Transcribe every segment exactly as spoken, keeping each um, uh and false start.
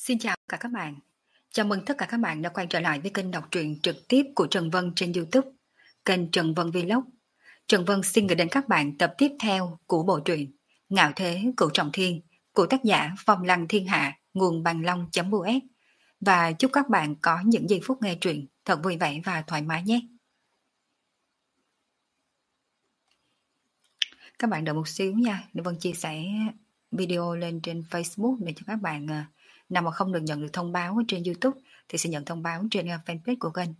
Xin chào cả các bạn. Chào mừng tất cả các bạn đã quay trở lại với kênh đọc truyện trực tiếp của Trần Vân trên YouTube, kênh Trần Vân Vlog. Trần Vân xin gửi đến các bạn tập tiếp theo của bộ truyện Ngạo Thế Cửu Trọng Thiên của tác giả Phong Lăng Thiên Hạ, nguồn bằng long.us. Và chúc các bạn có những giây phút nghe truyện thật vui vẻ và thoải mái nhé. Các bạn đợi một xíu nha, để Vân chia sẻ video lên trên Facebook để cho các bạn nào mà không được nhận được thông báo trên YouTube thì sẽ nhận thông báo trên fanpage của kênh.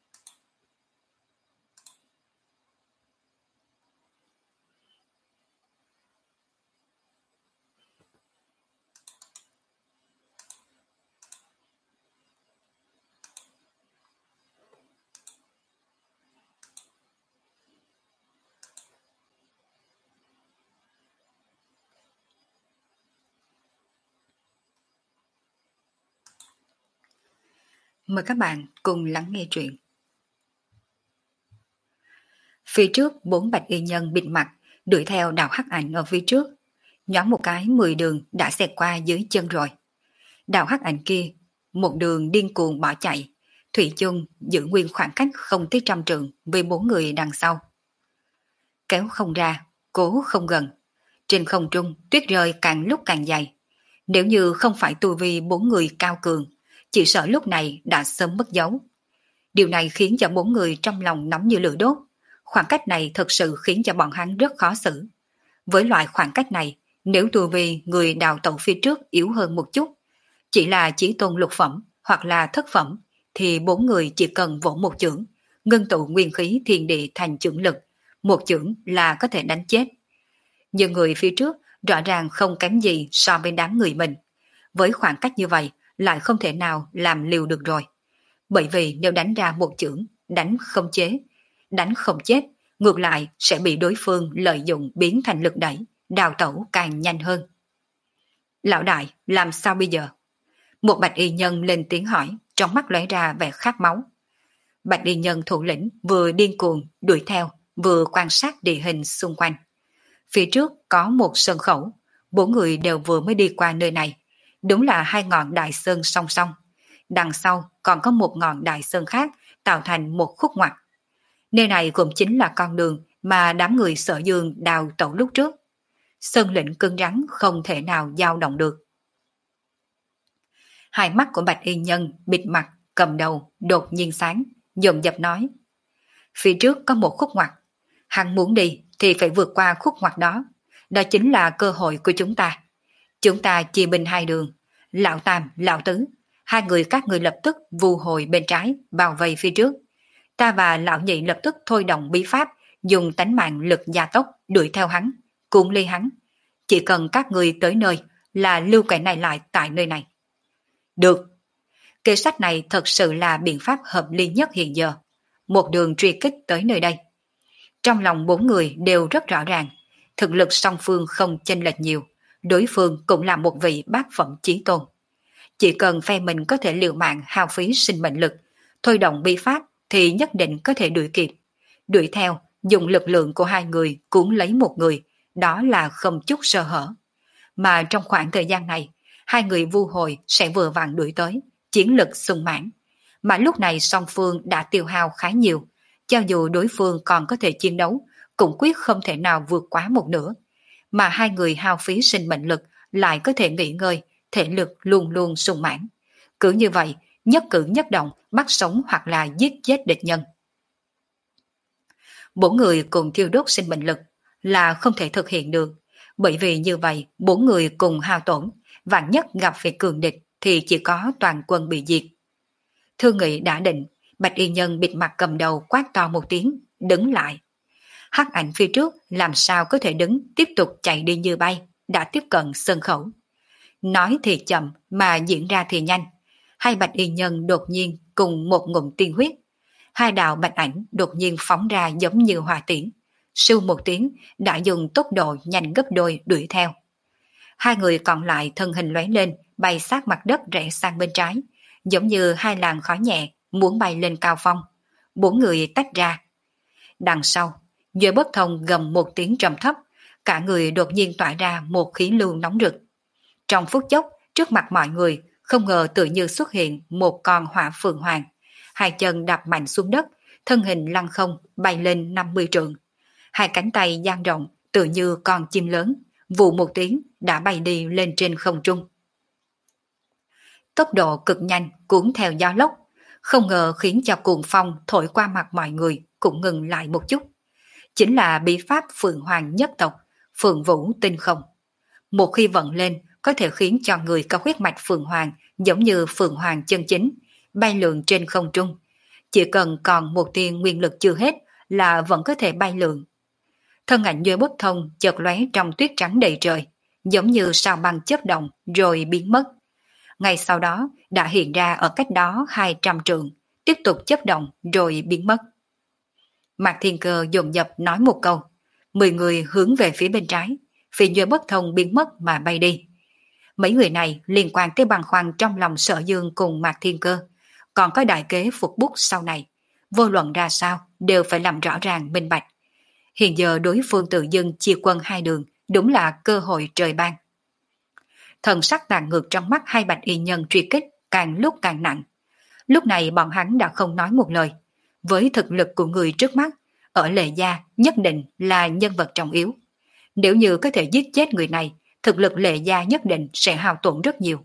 Mời các bạn cùng lắng nghe truyện. Phía trước bốn bạch y nhân bịt mặt đuổi theo Đạo Hắc Ảnh ở phía trước, nhoáng một cái mười đường đã xẹt qua dưới chân rồi. Đạo Hắc Ảnh kia một đường điên cuồng bỏ chạy, thủy chung giữ nguyên khoảng cách không tới trăm trượng với bốn người đằng sau. Kéo không ra, cố không gần, trên không trung tuyết rơi càng lúc càng dày. Nếu như không phải tu vi bốn người cao cường, chỉ sợ lúc này đã sớm mất dấu. Điều này khiến cho bốn người trong lòng nóng như lửa đốt. Khoảng cách này thật sự khiến cho bọn hắn rất khó xử. Với loại khoảng cách này, nếu tu vi người đào tẩu phía trước yếu hơn một chút, chỉ là chỉ tôn lục phẩm hoặc là thất phẩm, thì bốn người chỉ cần vỗ một chưởng, ngưng tụ nguyên khí thiên địa thành chưởng lực, một chưởng là có thể đánh chết. Nhưng người phía trước rõ ràng không kém gì so với đám người mình. Với khoảng cách như vậy, lại không thể nào làm liều được rồi. Bởi vì nếu đánh ra một chưởng, đánh không chế, đánh không chết, ngược lại sẽ bị đối phương lợi dụng biến thành lực đẩy, đào tẩu càng nhanh hơn. Lão đại, làm sao bây giờ? Một bạch y nhân lên tiếng hỏi, trong mắt lóe ra vẻ khát máu. Bạch y nhân thủ lĩnh vừa điên cuồng đuổi theo, vừa quan sát địa hình xung quanh. Phía trước có một sơn khẩu, bốn người đều vừa mới đi qua nơi này. Đúng là hai ngọn đại sơn song song. Đằng sau còn có một ngọn đại sơn khác tạo thành một khúc ngoặt. Nơi này cũng chính là con đường mà đám người Sở Dương đào tẩu lúc trước. Sơn lĩnh cứng rắn không thể nào dao động được. Hai mắt của bạch y nhân bịt mặt cầm đầu đột nhiên sáng, dồn dập nói: phía trước có một khúc ngoặt, hắn muốn đi thì phải vượt qua khúc ngoặt đó. Đó chính là cơ hội của chúng ta. Chúng ta chia binh hai đường, lão tam, lão tứ, hai người các người lập tức vù hồi bên trái, bao vây phía trước. Ta và lão nhị lập tức thôi động bí pháp, dùng tánh mạng lực gia tốc đuổi theo hắn, cuốn ly hắn. Chỉ cần các người tới nơi là lưu kẻ này lại tại nơi này. Được. Kế sách này thật sự là biện pháp hợp lý nhất hiện giờ. Một đường truy kích tới nơi đây. Trong lòng bốn người đều rất rõ ràng, thực lực song phương không chênh lệch nhiều, đối phương cũng là một vị bát phẩm chí tôn. Chỉ cần phe mình có thể liều mạng hao phí sinh mệnh lực, thôi động bí pháp thì nhất định có thể đuổi kịp. Đuổi theo, dùng lực lượng của hai người cuốn lấy một người, đó là không chút sơ hở. Mà trong khoảng thời gian này, hai người vu hồi sẽ vừa vặn đuổi tới, chiến lực sung mãn. Mà lúc này song phương đã tiêu hao khá nhiều, cho dù đối phương còn có thể chiến đấu, cũng quyết không thể nào vượt quá một nửa. Mà hai người hao phí sinh mệnh lực lại có thể nghỉ ngơi, thể lực luôn luôn sung mãn. Cứ như vậy, nhất cử nhất động bắt sống hoặc là giết chết địch nhân. Bốn người cùng thiêu đốt sinh mệnh lực là không thể thực hiện được, bởi vì như vậy bốn người cùng hao tổn, vạn nhất gặp phải cường địch thì chỉ có toàn quân bị diệt. Thương nghị đã định, bạch y nhân bịt mặt cầm đầu quát to một tiếng, đứng lại. Hắc ảnh phía trước làm sao có thể đứng tiếp tục chạy đi như bay, đã tiếp cận sân khẩu. Nói thì chậm mà diễn ra thì nhanh. Hai bạch y nhân đột nhiên cùng một ngụm tiên huyết. Hai đạo bạch ảnh đột nhiên phóng ra giống như hỏa tiễn. Sưu một tiếng đã dùng tốc độ nhanh gấp đôi đuổi theo. Hai người còn lại thân hình lóe lên, bay sát mặt đất rẽ sang bên trái, giống như hai làn khói nhẹ muốn bay lên cao phong. Bốn người tách ra. Đằng sau, Dưới bất thông gầm một tiếng trầm thấp, cả người đột nhiên tỏa ra một khí lưu nóng rực. Trong phút chốc, trước mặt mọi người, không ngờ tự như xuất hiện một con hỏa phượng hoàng, hai chân đạp mạnh xuống đất, thân hình lăng không bay lên năm mươi trượng. Hai cánh tay dang rộng tự như con chim lớn, vù một tiếng đã bay đi lên trên không trung. Tốc độ cực nhanh cuốn theo gió lốc, không ngờ khiến cho cuồng phong thổi qua mặt mọi người cũng ngừng lại một chút. Chính là bí pháp Phượng Hoàng nhất tộc, Phượng Vũ Tinh Không. Một khi vận lên có thể khiến cho người có huyết mạch Phượng Hoàng giống như Phượng Hoàng chân chính, bay lượn trên không trung. Chỉ cần còn một tia nguyên lực chưa hết là vẫn có thể bay lượn. Thân ảnh Duy Bất Thông chợt lóe trong tuyết trắng đầy trời, giống như sao băng chớp động rồi biến mất. Ngay sau đó đã hiện ra ở cách đó hai trăm trượng, tiếp tục chớp động rồi biến mất. Mạc Thiên Cơ dồn dập nói một câu, mười người hướng về phía bên trái, vì Duy Bất Thông biến mất mà bay đi. Mấy người này liên quan tới băn khoăn trong lòng Sở Dương cùng Mạc Thiên Cơ, còn có đại kế phục bút sau này, vô luận ra sao đều phải làm rõ ràng minh bạch. Hiện giờ đối phương tự dưng chia quân hai đường, đúng là cơ hội trời ban. Thần sắc tàn ngược trong mắt hai bạch y nhân truy kích càng lúc càng nặng. Lúc này bọn hắn đã không nói một lời. Với thực lực của người trước mắt, ở Lệ Gia nhất định là nhân vật trọng yếu. Nếu như có thể giết chết người này, thực lực Lệ Gia nhất định sẽ hao tổn rất nhiều.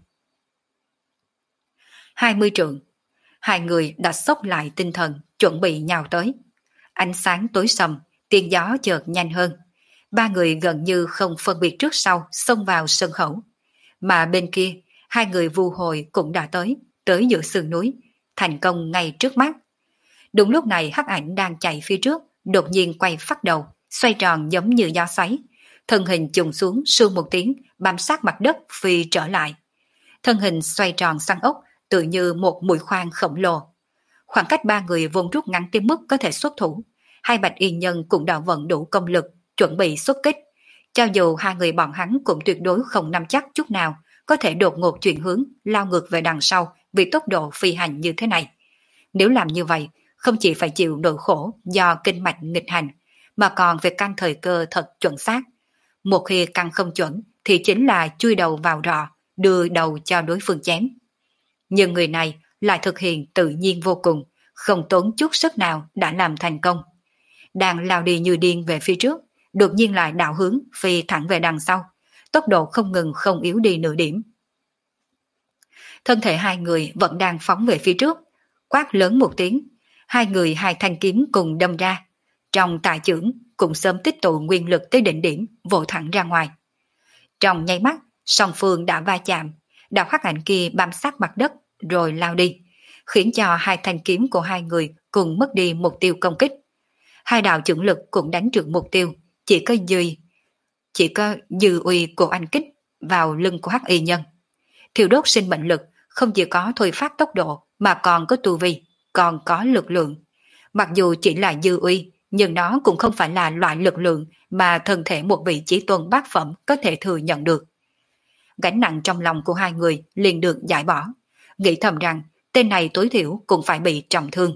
hai mươi trượng, hai người đã xốc lại tinh thần, chuẩn bị nhào tới. Ánh sáng tối sầm, tiếng gió chợt nhanh hơn. Ba người gần như không phân biệt trước sau xông vào sân khẩu. Mà bên kia, hai người vu hồi cũng đã tới, tới giữa sườn núi, thành công ngay trước mắt. Đúng lúc này hắc ảnh đang chạy phía trước, đột nhiên quay phát đầu, xoay tròn giống như gió xoáy. Thân hình trùng xuống sương một tiếng, bám sát mặt đất phi trở lại. Thân hình xoay tròn xoăn ốc, tự như một mũi khoan khổng lồ. Khoảng cách ba người vốn rút ngắn tới mức có thể xuất thủ. Hai bạch y nhân cũng đã vận đủ công lực, chuẩn bị xuất kích. Cho dù hai người bọn hắn cũng tuyệt đối không nắm chắc chút nào có thể đột ngột chuyển hướng, lao ngược về đằng sau vì tốc độ phi hành như thế này. Nếu làm như vậy, không chỉ phải chịu nỗi khổ do kinh mạch nghịch hành, mà còn phải căn thời cơ thật chuẩn xác. Một khi căn không chuẩn thì chính là chui đầu vào rọ, đưa đầu cho đối phương chém. Nhưng người này lại thực hiện tự nhiên vô cùng, không tốn chút sức nào đã làm thành công. Đang lao đi như điên về phía trước, đột nhiên lại đảo hướng phi thẳng về đằng sau, tốc độ không ngừng không yếu đi nửa điểm. Thân thể hai người vẫn đang phóng về phía trước, quát lớn một tiếng, hai người hai thanh kiếm cùng đâm ra. Trong tài chưởng cũng sớm tích tụ nguyên lực tới đỉnh điểm, vỗ thẳng ra ngoài. Trong nháy mắt, song phương đã va chạm, đạo hắc ảnh kia bám sát mặt đất rồi lao đi, khiến cho hai thanh kiếm của hai người cùng mất đi mục tiêu công kích. Hai đạo chưởng lực cũng đánh trượt mục tiêu, chỉ có dư chỉ có dư uy của anh kích vào lưng của hắc y nhân. Thiêu đốt sinh mệnh lực không chỉ có thôi phát tốc độ mà còn có tu vi, còn có lực lượng. Mặc dù chỉ là dư uy, nhưng nó cũng không phải là loại lực lượng mà thân thể một vị chí tôn bát phẩm có thể thừa nhận được. Gánh nặng trong lòng của hai người liền được giải bỏ, nghĩ thầm rằng tên này tối thiểu cũng phải bị trọng thương.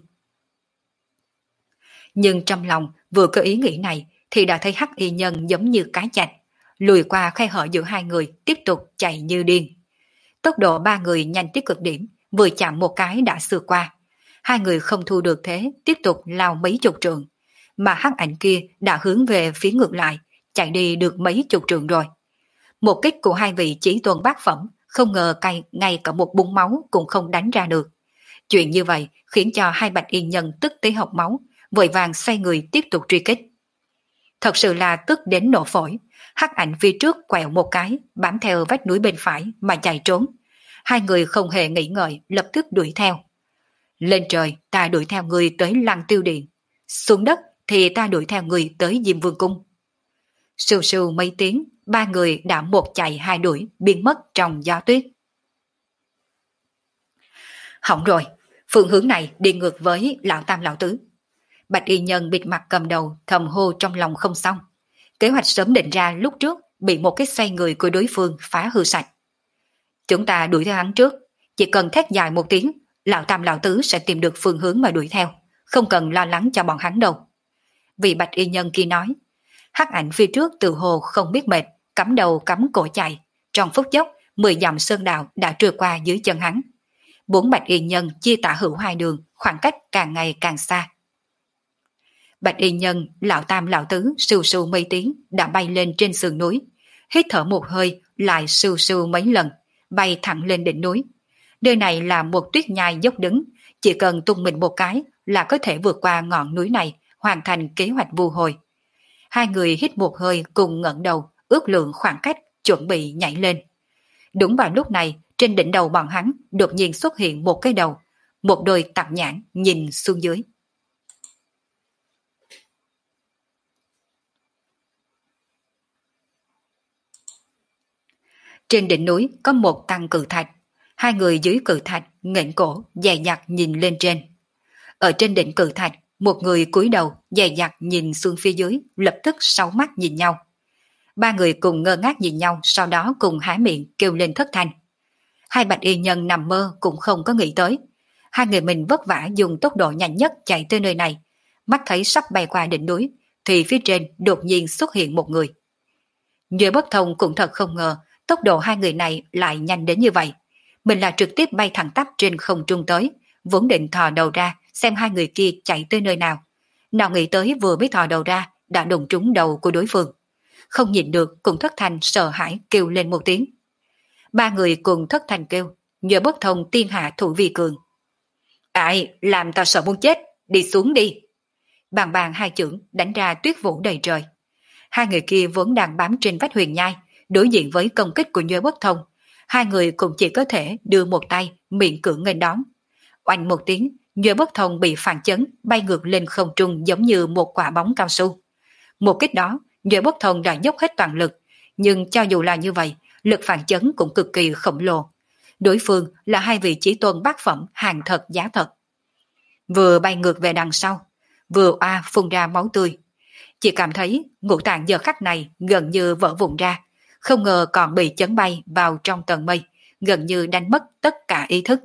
Nhưng trong lòng vừa có ý nghĩ này thì đã thấy hắc y nhân giống như cái chạch, lùi qua khe hở giữa hai người tiếp tục chạy như điên. Tốc độ ba người nhanh tới cực điểm, vừa chạm một cái đã xưa qua. Hai người không thu được thế, tiếp tục lao mấy chục trượng, mà hắc ảnh kia đã hướng về phía ngược lại, chạy đi được mấy chục trượng rồi. Một kích của hai vị chí tôn bát phẩm, không ngờ cay ngay cả một búng máu cũng không đánh ra được. Chuyện như vậy khiến cho hai bạch y nhân tức tới hộc máu, vội vàng xoay người tiếp tục truy kích. Thật sự là tức đến nổ phổi, hắc ảnh phía trước quẹo một cái, bám theo vách núi bên phải mà chạy trốn. Hai người không hề nghĩ ngợi, lập tức đuổi theo. Lên trời, ta đuổi theo người tới Lăng Tiêu Điện. Xuống đất thì ta đuổi theo người tới Diêm Vương Cung. Sưu sưu mấy tiếng, ba người đã một chạy hai đuổi, biến mất trong gió tuyết. Hỏng rồi, phương hướng này đi ngược với lão tam lão tứ. Bạch y nhân bịt mặt cầm đầu thầm hô trong lòng không xong. Kế hoạch sớm định ra lúc trước bị một cái xoay người của đối phương phá hư sạch. Chúng ta đuổi theo hắn trước, chỉ cần thét dài một tiếng, lão tam lão tứ sẽ tìm được phương hướng mà đuổi theo, không cần lo lắng cho bọn hắn đâu. Vị bạch y nhân kia nói. Hắc ảnh phía trước từ hồ không biết mệt, cắm đầu cắm cổ chạy, trong phút chốc mười dặm sơn đạo đã trôi qua dưới chân hắn. Bốn bạch y nhân chia tả hữu hai đường, khoảng cách càng ngày càng xa. Bạch y nhân, lão tam lão tứ sưu sưu mấy tiếng đã bay lên trên sườn núi, hít thở một hơi lại sưu sưu mấy lần, bay thẳng lên đỉnh núi. Nơi này là một tuyết nhai dốc đứng, chỉ cần tung mình một cái là có thể vượt qua ngọn núi này, hoàn thành kế hoạch vu hồi. Hai người hít một hơi cùng ngẩng đầu, ước lượng khoảng cách, chuẩn bị nhảy lên. Đúng vào lúc này, trên đỉnh đầu bọn hắn đột nhiên xuất hiện một cái đầu, một đôi tạp nhãn nhìn xuống dưới. Trên đỉnh núi có một tăng cự thạch, hai người dưới cự thạch nghển cổ dè dặt nhìn lên trên. Ở trên đỉnh cự thạch, một người cúi đầu dè dặt nhìn xuống phía dưới, lập tức sáu mắt nhìn nhau. Ba người cùng ngơ ngác nhìn nhau, sau đó cùng há miệng kêu lên thất thanh. Hai bạch y nhân nằm mơ cũng không có nghĩ tới. Hai người mình vất vả dùng tốc độ nhanh nhất chạy tới nơi này, mắt thấy sắp bay qua đỉnh núi, thì phía trên đột nhiên xuất hiện một người. Nhớ Bất Thông cũng thật không ngờ tốc độ hai người này lại nhanh đến như vậy. Mình là trực tiếp bay thẳng tắp trên không trung tới, vốn định thò đầu ra xem hai người kia chạy tới nơi nào. Nào nghĩ tới vừa mới thò đầu ra đã đụng trúng đầu của đối phương. Không nhìn được cũng thất thanh sợ hãi kêu lên một tiếng. Ba người cùng thất thanh kêu, Nhớ Bất Thông tiên hạ thủ vi cường. Ai, làm tao sợ muốn chết, đi xuống đi. Bàn bàn hai chưởng đánh ra tuyết vũ đầy trời. Hai người kia vốn đang bám trên vách huyền nhai, đối diện với công kích của Nhớ Bất Thông. Hai người cũng chỉ có thể đưa một tay miệng cưỡng nghênh đón. Oanh một tiếng, Nhớ Bất Thông bị phản chấn bay ngược lên không trung giống như một quả bóng cao su. Một kích đó, Nhớ Bất Thông đã dốc hết toàn lực, nhưng cho dù là như vậy, lực phản chấn cũng cực kỳ khổng lồ. Đối phương là hai vị chí tôn bát phẩm hàng thật giá thật. Vừa bay ngược về đằng sau, vừa oa phun ra máu tươi. Chỉ cảm thấy ngũ tạng giờ khắc này gần như vỡ vụn ra, không ngờ còn bị chấn bay vào trong tầng mây, gần như đánh mất tất cả ý thức.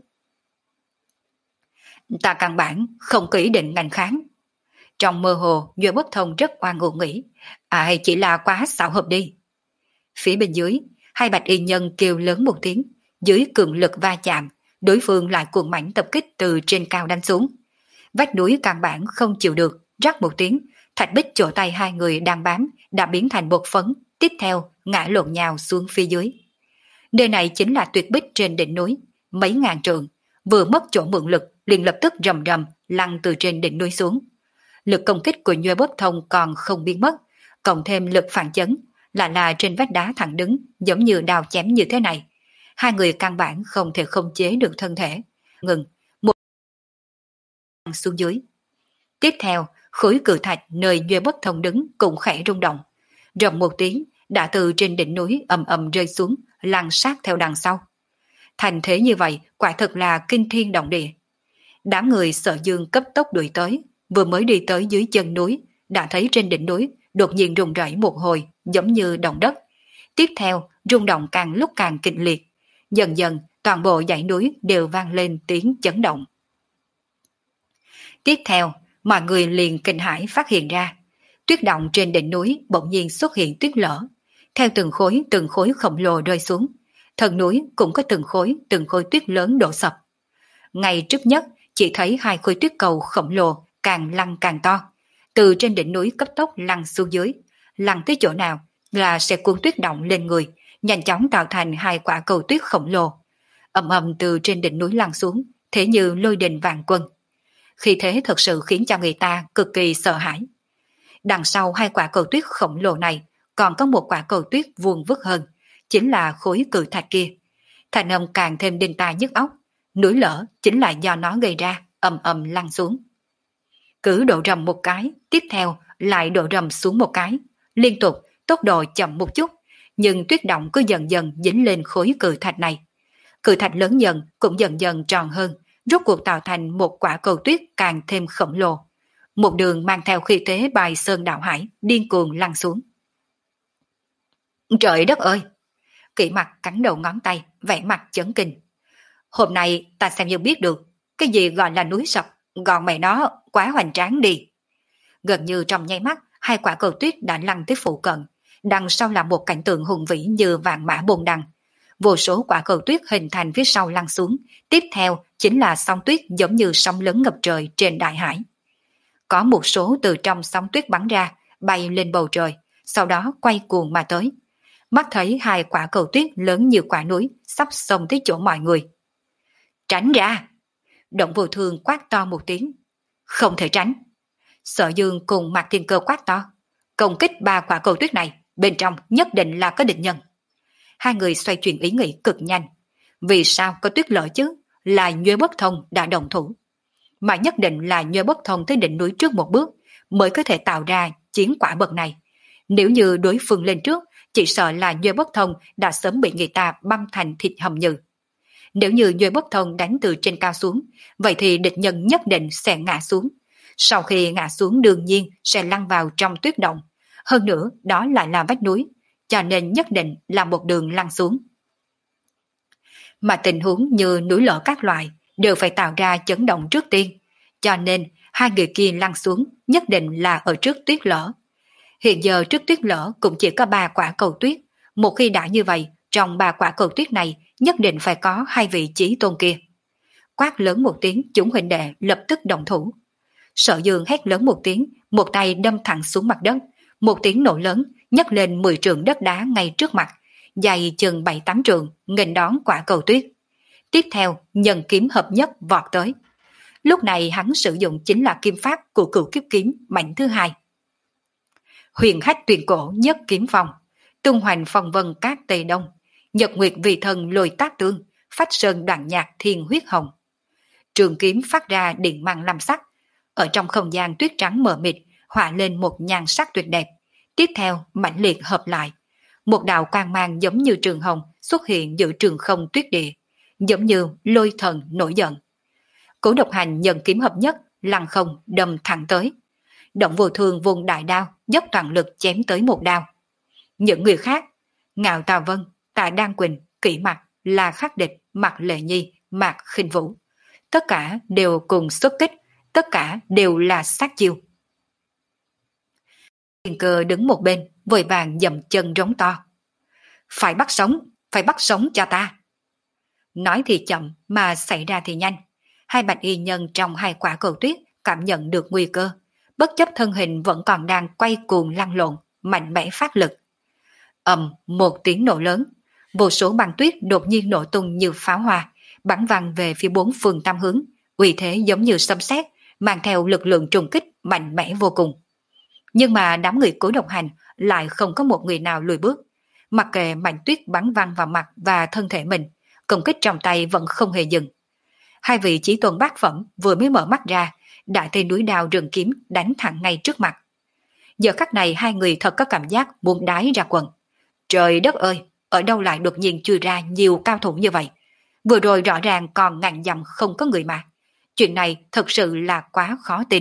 Ta căn bản không có ý định ngành kháng. Trong mơ hồ, Duy Bất Thông rất oan uổng nghĩ, à chỉ là quá xảo hợp đi. Phía bên dưới, hai bạch y nhân kêu lớn một tiếng, dưới cường lực va chạm, đối phương lại cuồng mãnh tập kích từ trên cao đánh xuống. Vách núi căn bản không chịu được, rắc một tiếng, thạch bích chỗ tay hai người đang bám đã biến thành bột phấn, tiếp theo ngã lộn nhào xuống phía dưới. Nơi này chính là tuyệt bích trên đỉnh núi, mấy ngàn trượng, vừa mất chỗ mượn lực liền lập tức rầm rầm lăn từ trên đỉnh núi xuống. Lực công kích của Nhuê Bất Thông còn không biến mất, cộng thêm lực phản chấn, là là trên vách đá thẳng đứng giống như đào chém như thế này. Hai người căn bản không thể khống chế được thân thể. Ngừng, một xuống dưới. Tiếp theo, khối cự thạch nơi Nhuê Bất Thông đứng cũng khẽ rung động. Rầm một tiếng, đã từ trên đỉnh núi ầm ầm rơi xuống, lăn sát theo đằng sau. Thành thế như vậy, quả thật là kinh thiên động địa. Đám người Sợ Dương cấp tốc đuổi tới, vừa mới đi tới dưới chân núi, đã thấy trên đỉnh núi đột nhiên rung rẩy một hồi, giống như động đất. Tiếp theo, rung động càng lúc càng kịch liệt. Dần dần, toàn bộ dãy núi đều vang lên tiếng chấn động. Tiếp theo, mọi người liền kinh hãi phát hiện ra, tuyết động trên đỉnh núi bỗng nhiên xuất hiện tuyết lở, theo từng khối từng khối khổng lồ rơi xuống, thân núi cũng có từng khối từng khối tuyết lớn đổ sập. Ngay trước nhất chỉ thấy hai khối tuyết cầu khổng lồ càng lăn càng to, từ trên đỉnh núi cấp tốc lăn xuống dưới, lăn tới chỗ nào là sẽ cuốn tuyết động lên người, nhanh chóng tạo thành hai quả cầu tuyết khổng lồ, ầm ầm từ trên đỉnh núi lăn xuống, thế như lôi đình vạn quân. Khi thế thật sự khiến cho người ta cực kỳ sợ hãi. Đằng sau hai quả cầu tuyết khổng lồ này còn có một quả cầu tuyết vuông vức hơn, chính là khối cự thạch kia. Thành âm càng thêm đinh tai nhức óc, núi lở chính là do nó gây ra, ầm ầm lăn xuống. Cứ độ rầm một cái, tiếp theo lại độ rầm xuống một cái, liên tục, tốc độ chậm một chút, nhưng tuyết động cứ dần dần dính lên khối cự thạch này. Cự thạch lớn dần cũng dần dần tròn hơn, rốt cuộc tạo thành một quả cầu tuyết càng thêm khổng lồ. Một đường mang theo khí thế bài sơn đạo hải, điên cuồng lăn xuống. Trời đất ơi! Kỷ Mặc cắn đầu ngón tay, vẻ mặt chấn kinh. Hôm nay ta xem như biết được, cái gì gọi là núi sập, gọn mẹ nó quá hoành tráng đi. Gần như trong nháy mắt, hai quả cầu tuyết đã lăn tới phụ cận, đằng sau là một cảnh tượng hùng vĩ như vạn mã bồn đằng. vô số quả cầu tuyết hình thành phía sau lăn xuống, tiếp theo chính là sóng tuyết giống như sóng lớn ngập trời trên đại hải. Có một số từ trong sóng tuyết bắn ra, bay lên bầu trời, sau đó quay cuồng mà tới. Mắt thấy hai quả cầu tuyết lớn như quả núi sắp xông tới chỗ mọi người. Tránh ra! Động Vô Thương quát to một tiếng. Không thể tránh. Sở Dương cùng Mạc Thiên Cơ quát to. Công kích ba quả cầu tuyết này, bên trong nhất định là có địch nhân. Hai người xoay chuyển ý nghĩ cực nhanh. Vì sao có tuyết lở chứ? Là Nhuế Bất Thông đã động thủ. Mà nhất định là Nhuế Bất Thông tới đỉnh núi trước một bước mới có thể tạo ra chiến quả bậc này. Nếu như đối phương lên trước, chỉ sợ là Nhuế Bất Thông đã sớm bị người ta băm thành thịt hầm nhừ. Nếu như Nhuế Bất Thông đánh từ trên cao xuống, vậy thì địch nhân nhất định sẽ ngã xuống. Sau khi ngã xuống đương nhiên sẽ lăn vào trong tuyết động. Hơn nữa đó lại là vách núi, cho nên nhất định là một đường lăn xuống. Mà tình huống như núi lở các loại đều phải tạo ra chấn động trước tiên, cho nên hai người kia lăn xuống nhất định là ở trước tuyết lở. Hiện giờ trước tuyết lở cũng chỉ có ba quả cầu tuyết, một khi đã như vậy, trong ba quả cầu tuyết này nhất định phải có hai vị chí tôn kia. Quát lớn một tiếng, chúng huynh đệ lập tức động thủ. Sở Dương hét lớn một tiếng, một tay đâm thẳng xuống mặt đất, một tiếng nổ lớn nhấc lên mười trượng đất đá ngay trước mặt, dài chừng bảy tám trượng, nghênh đón quả cầu tuyết. Tiếp theo, nhân kiếm hợp nhất vọt tới. Lúc này hắn sử dụng chính là kim pháp của Cửu Kiếp Kiếm mạnh thứ hai. Huyền hách tuyệt cổ nhất kiếm phong, tung hoành phong vân cát tây đông, nhật nguyệt vì thần lôi tác tương, phách sơn đoạn nhạc thiên huyết hồng. Trường kiếm phát ra điện mang lam sắc, ở trong không gian tuyết trắng mờ mịt họa lên một nhan sắc tuyệt đẹp. Tiếp theo mãnh liệt hợp lại, một đạo quang mang giống như trường hồng xuất hiện giữa trường không tuyết địa, giống như lôi thần nổi giận. Cố Độc Hành nhân kiếm hợp nhất, lăng không đâm thẳng tới. Động Vô Thương vùng đại đao dốc toàn lực chém tới một đao. Những người khác, Ngạo Tà Vân, Tạ Đan Quỳnh, Kỷ Mặc, La Khắc Địch, Mạc Lệ Nhi, Mạc Khinh Vũ, tất cả đều cùng xuất kích, tất cả đều là sát chiêu. Thiên Cơ đứng một bên, vội vàng dậm chân rống to. Phải bắt sống, phải bắt sống cho ta. Nói thì chậm mà xảy ra thì nhanh. Hai bạch y nhân trong hai quả cầu tuyết cảm nhận được nguy cơ, bất chấp thân hình vẫn còn đang quay cuồng lăn lộn, mạnh mẽ phát lực. Ầm một tiếng nổ lớn, vô số băng tuyết đột nhiên nổ tung như pháo hoa, bắn văng về phía bốn phương tám hướng, uy thế giống như sấm sét, mang theo lực lượng trùng kích mạnh mẽ vô cùng. Nhưng mà đám người Cố Độc Hành lại không có một người nào lùi bước, mặc kệ mảnh tuyết bắn văng vào mặt và thân thể mình, công kích trong tay vẫn không hề dừng. Hai vị chí tôn bát phẩm vừa mới mở mắt ra, đã thấy núi đao rừng kiếm đánh thẳng ngay trước mặt. Giờ khắc này hai người thật có cảm giác muốn đái ra quần. Trời đất ơi, ở đâu lại đột nhiên chui ra nhiều cao thủ như vậy? Vừa rồi rõ ràng còn ngàn dặm không có người mà. Chuyện này thật sự là quá khó tin.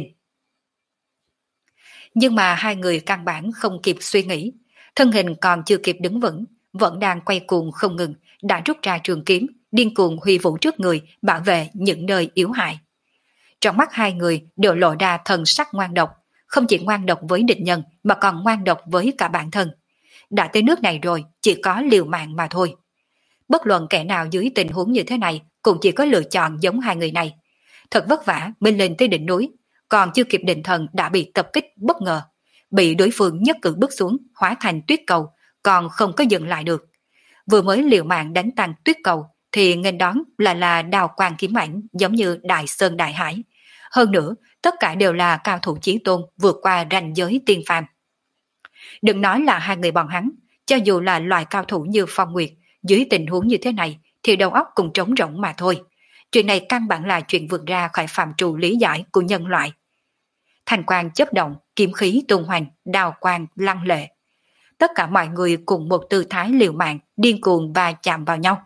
Nhưng mà hai người căn bản không kịp suy nghĩ, thân hình còn chưa kịp đứng vững, vẫn đang quay cuồng không ngừng, đã rút ra trường kiếm, điên cuồng huy vũ trước người, bảo vệ những nơi yếu hại. Trong mắt hai người đều lộ ra thần sắc ngoan độc, không chỉ ngoan độc với địch nhân mà còn ngoan độc với cả bản thân. Đã tới nước này rồi, chỉ có liều mạng mà thôi. Bất luận kẻ nào dưới tình huống như thế này cũng chỉ có lựa chọn giống hai người này. Thật vất vả bên lên tới đỉnh núi, còn chưa kịp định thần đã bị tập kích bất ngờ, bị đối phương nhất cử bước xuống hóa thành tuyết cầu, còn không có dừng lại được. Vừa mới liều mạng đánh tan tuyết cầu thì nghênh đón là là đào quang kiếm ảnh giống như đại sơn đại hải. Hơn nữa, tất cả đều là cao thủ chí tôn vượt qua ranh giới tiên phàm. Đừng nói là hai người bọn hắn, cho dù là loại cao thủ như Phong Nguyệt, dưới tình huống như thế này thì đầu óc cũng trống rỗng mà thôi. Chuyện này căn bản là chuyện vượt ra khỏi phạm trù lý giải của nhân loại. Thành quang chớp động, kiếm khí tung hoành, đào quang lăng lệ. Tất cả mọi người cùng một tư thái liều mạng, điên cuồng và chạm vào nhau.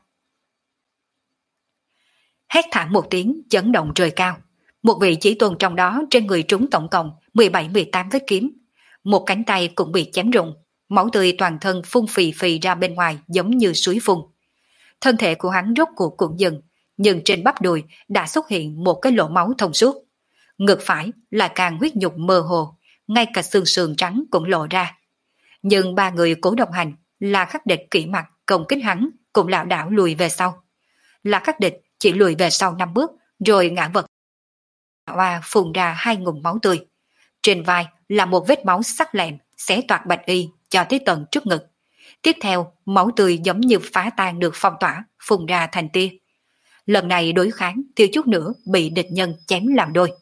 Hét thảm một tiếng, chấn động trời cao. Một vị chí tôn trong đó trên người trúng tổng cộng mười bảy mười tám vết kiếm. Một cánh tay cũng bị chém rụng, máu tươi toàn thân phun phì phì ra bên ngoài giống như suối phun. Thân thể của hắn rốt cuộc cũng dừng, nhưng trên bắp đùi đã xuất hiện một cái lỗ máu thông suốt. Ngực phải là càng huyết nhục mơ hồ, ngay cả xương sườn trắng cũng lộ ra. Nhưng ba người Cố Độc Hành là Khắc Địch Kỷ Mặc công kích hắn cũng lảo đảo lùi về sau. La Khắc Địch chỉ lùi về sau năm bước, rồi ngã vật. Hoa phun ra hai ngụm máu tươi. Trên vai là một vết máu sắc lẹm, xé toạc bạch y cho tới tận trước ngực. Tiếp theo, máu tươi giống như phá tan được phong tỏa, phun ra thành tia. Lần này đối kháng thiếu chút nữa bị địch nhân chém làm đôi.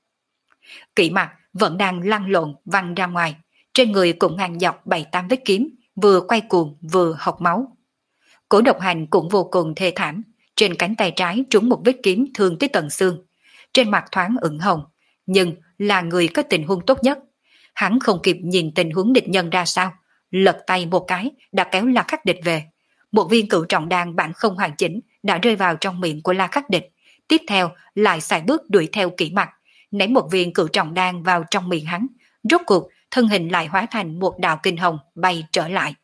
Kỵ Mặc vẫn đang lăn lộn văng ra ngoài, trên người cũng ngang dọc bảy tám vết kiếm, vừa quay cuồng vừa hộc máu. Cố Độc Hành cũng vô cùng thê thảm, trên cánh tay trái trúng một vết kiếm thương tới tận xương, trên mặt thoáng ửng hồng, nhưng là người có tình huống tốt nhất. Hắn không kịp nhìn tình huống địch nhân ra sao, lật tay một cái đã kéo La Khắc Địch về. Một viên cửu trọng đan bản không hoàn chỉnh đã rơi vào trong miệng của La Khắc Địch. Tiếp theo lại xài bước đuổi theo Kỷ Mặc, ném một viên cửu trọng đan vào trong miệng hắn. Rốt cuộc thân hình lại hóa thành một đạo kinh hồng bay trở lại.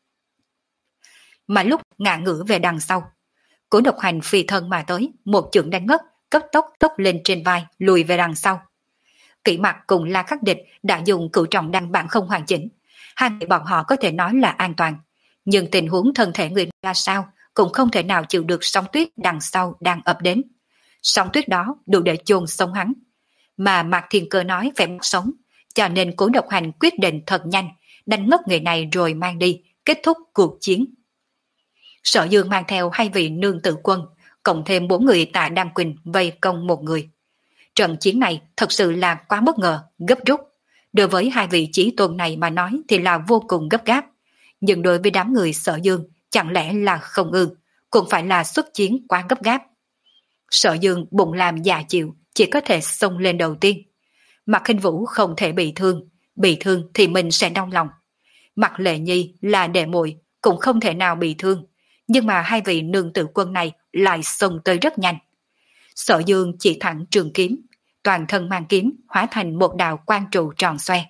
Mà lúc ngã ngửa về đằng sau, Cố Độc Hành phi thân mà tới, một chưởng đánh ngất, cấp tốc tốc lên trên vai, lùi về đằng sau. Kỷ Mặc cùng La Khắc Địch đã dùng cửu trọng đan bản không hoàn chỉnh, hai người bọn họ có thể nói là an toàn, nhưng tình huống thân thể người ra sao cũng không thể nào chịu được sóng tuyết đằng sau đang ập đến. Sóng tuyết đó đủ để chôn sống hắn, mà Mạc Thiên Cơ nói phải bắt sống, cho nên Cố Độc Hành quyết định thật nhanh, đánh ngất người này rồi mang đi, kết thúc cuộc chiến. Sở Dương mang theo hai vị nương tử quân, cộng thêm bốn người Tạ Đan Quỳnh vây công một người. Trận chiến này thật sự là quá bất ngờ, gấp rút. Đối với hai vị chí tôn này mà nói thì là vô cùng gấp gáp, nhưng đối với đám người Sở Dương chẳng lẽ là không ư, cũng phải là xuất chiến quá gấp gáp. Sở Dương bụng làm dạ chịu, chỉ có thể xông lên đầu tiên. Mạc Khinh Vũ không thể bị thương, bị thương thì mình sẽ đau lòng. Mạc Lệ Nhi là đệ muội cũng không thể nào bị thương, nhưng mà hai vị nương tử quân này lại xông tới rất nhanh. Sở Dương chỉ thẳng trường kiếm, toàn thân mang kiếm hóa thành một đạo quang trụ tròn xoe.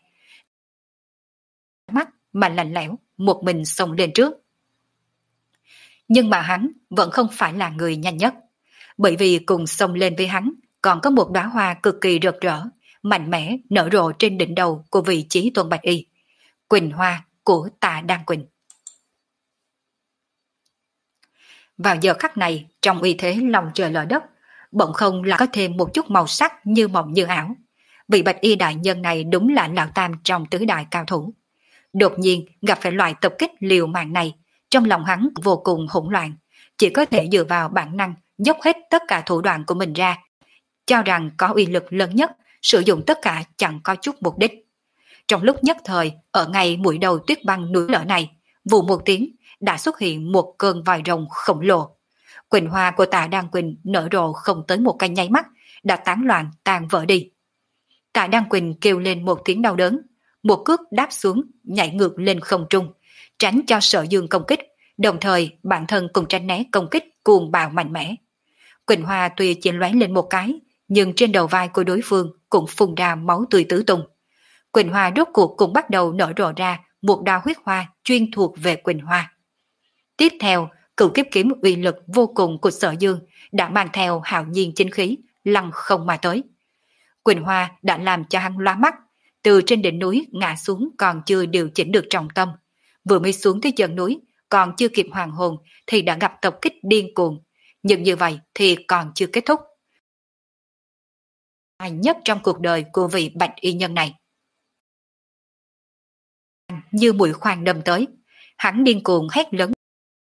Mắt mà lạnh lẽo, một mình xông lên trước. Nhưng mà hắn vẫn không phải là người nhanh nhất, bởi vì cùng xông lên với hắn còn có một đóa hoa cực kỳ rực rỡ, mạnh mẽ nở rộ trên đỉnh đầu của vị chí tôn bạch y, Quỳnh Hoa của Tạ Đan Quỳnh. Vào giờ khắc này, trong uy thế lòng trời lở đất, bỗng không là có thêm một chút màu sắc như mộng như ảo. Vị bạch y đại nhân này đúng là lão tam trong tứ đại cao thủ. Đột nhiên gặp phải loại tập kích liều mạng này, trong lòng hắn vô cùng hỗn loạn, chỉ có thể dựa vào bản năng dốc hết tất cả thủ đoạn của mình ra, cho rằng có uy lực lớn nhất, sử dụng tất cả chẳng có chút mục đích. Trong lúc nhất thời, ở ngay mũi đầu tuyết băng núi lở này, vù một tiếng, đã xuất hiện một cơn vòi rồng khổng lồ. Quỳnh hoa của Tạ Đan Quỳnh nở rộ không tới một cái nháy mắt, đã tán loạn tan vỡ đi. Tạ Đan Quỳnh kêu lên một tiếng đau đớn, một cước đáp xuống, nhảy ngược lên không trung, tránh cho Sở Dương công kích, đồng thời bản thân cùng tránh né công kích cuồng bạo mạnh mẽ. Quỳnh hoa tuy chỉ lóe lên một cái, nhưng trên đầu vai của đối phương cũng phun ra máu tươi tứ tung. Quỳnh hoa rốt cuộc cũng bắt đầu nở rộ ra một đạo huyết hoa chuyên thuộc về Quỳnh hoa. Tiếp theo, cửu kiếp kiếm uy lực vô cùng của Sở Dương đã mang theo hạo nhiên chính khí, lăng không mà tới. Quỳnh hoa đã làm cho hắn lóa mắt, từ trên đỉnh núi ngã xuống còn chưa điều chỉnh được trọng tâm, vừa mới xuống tới chân núi còn chưa kịp hoàn hồn thì đã gặp tập kích điên cuồng, nhưng như vậy thì còn chưa kết thúc. Hay nhất trong cuộc đời của vị bạch y nhân này. Như mũi khoan đâm tới, hắn điên cuồng hét lớn.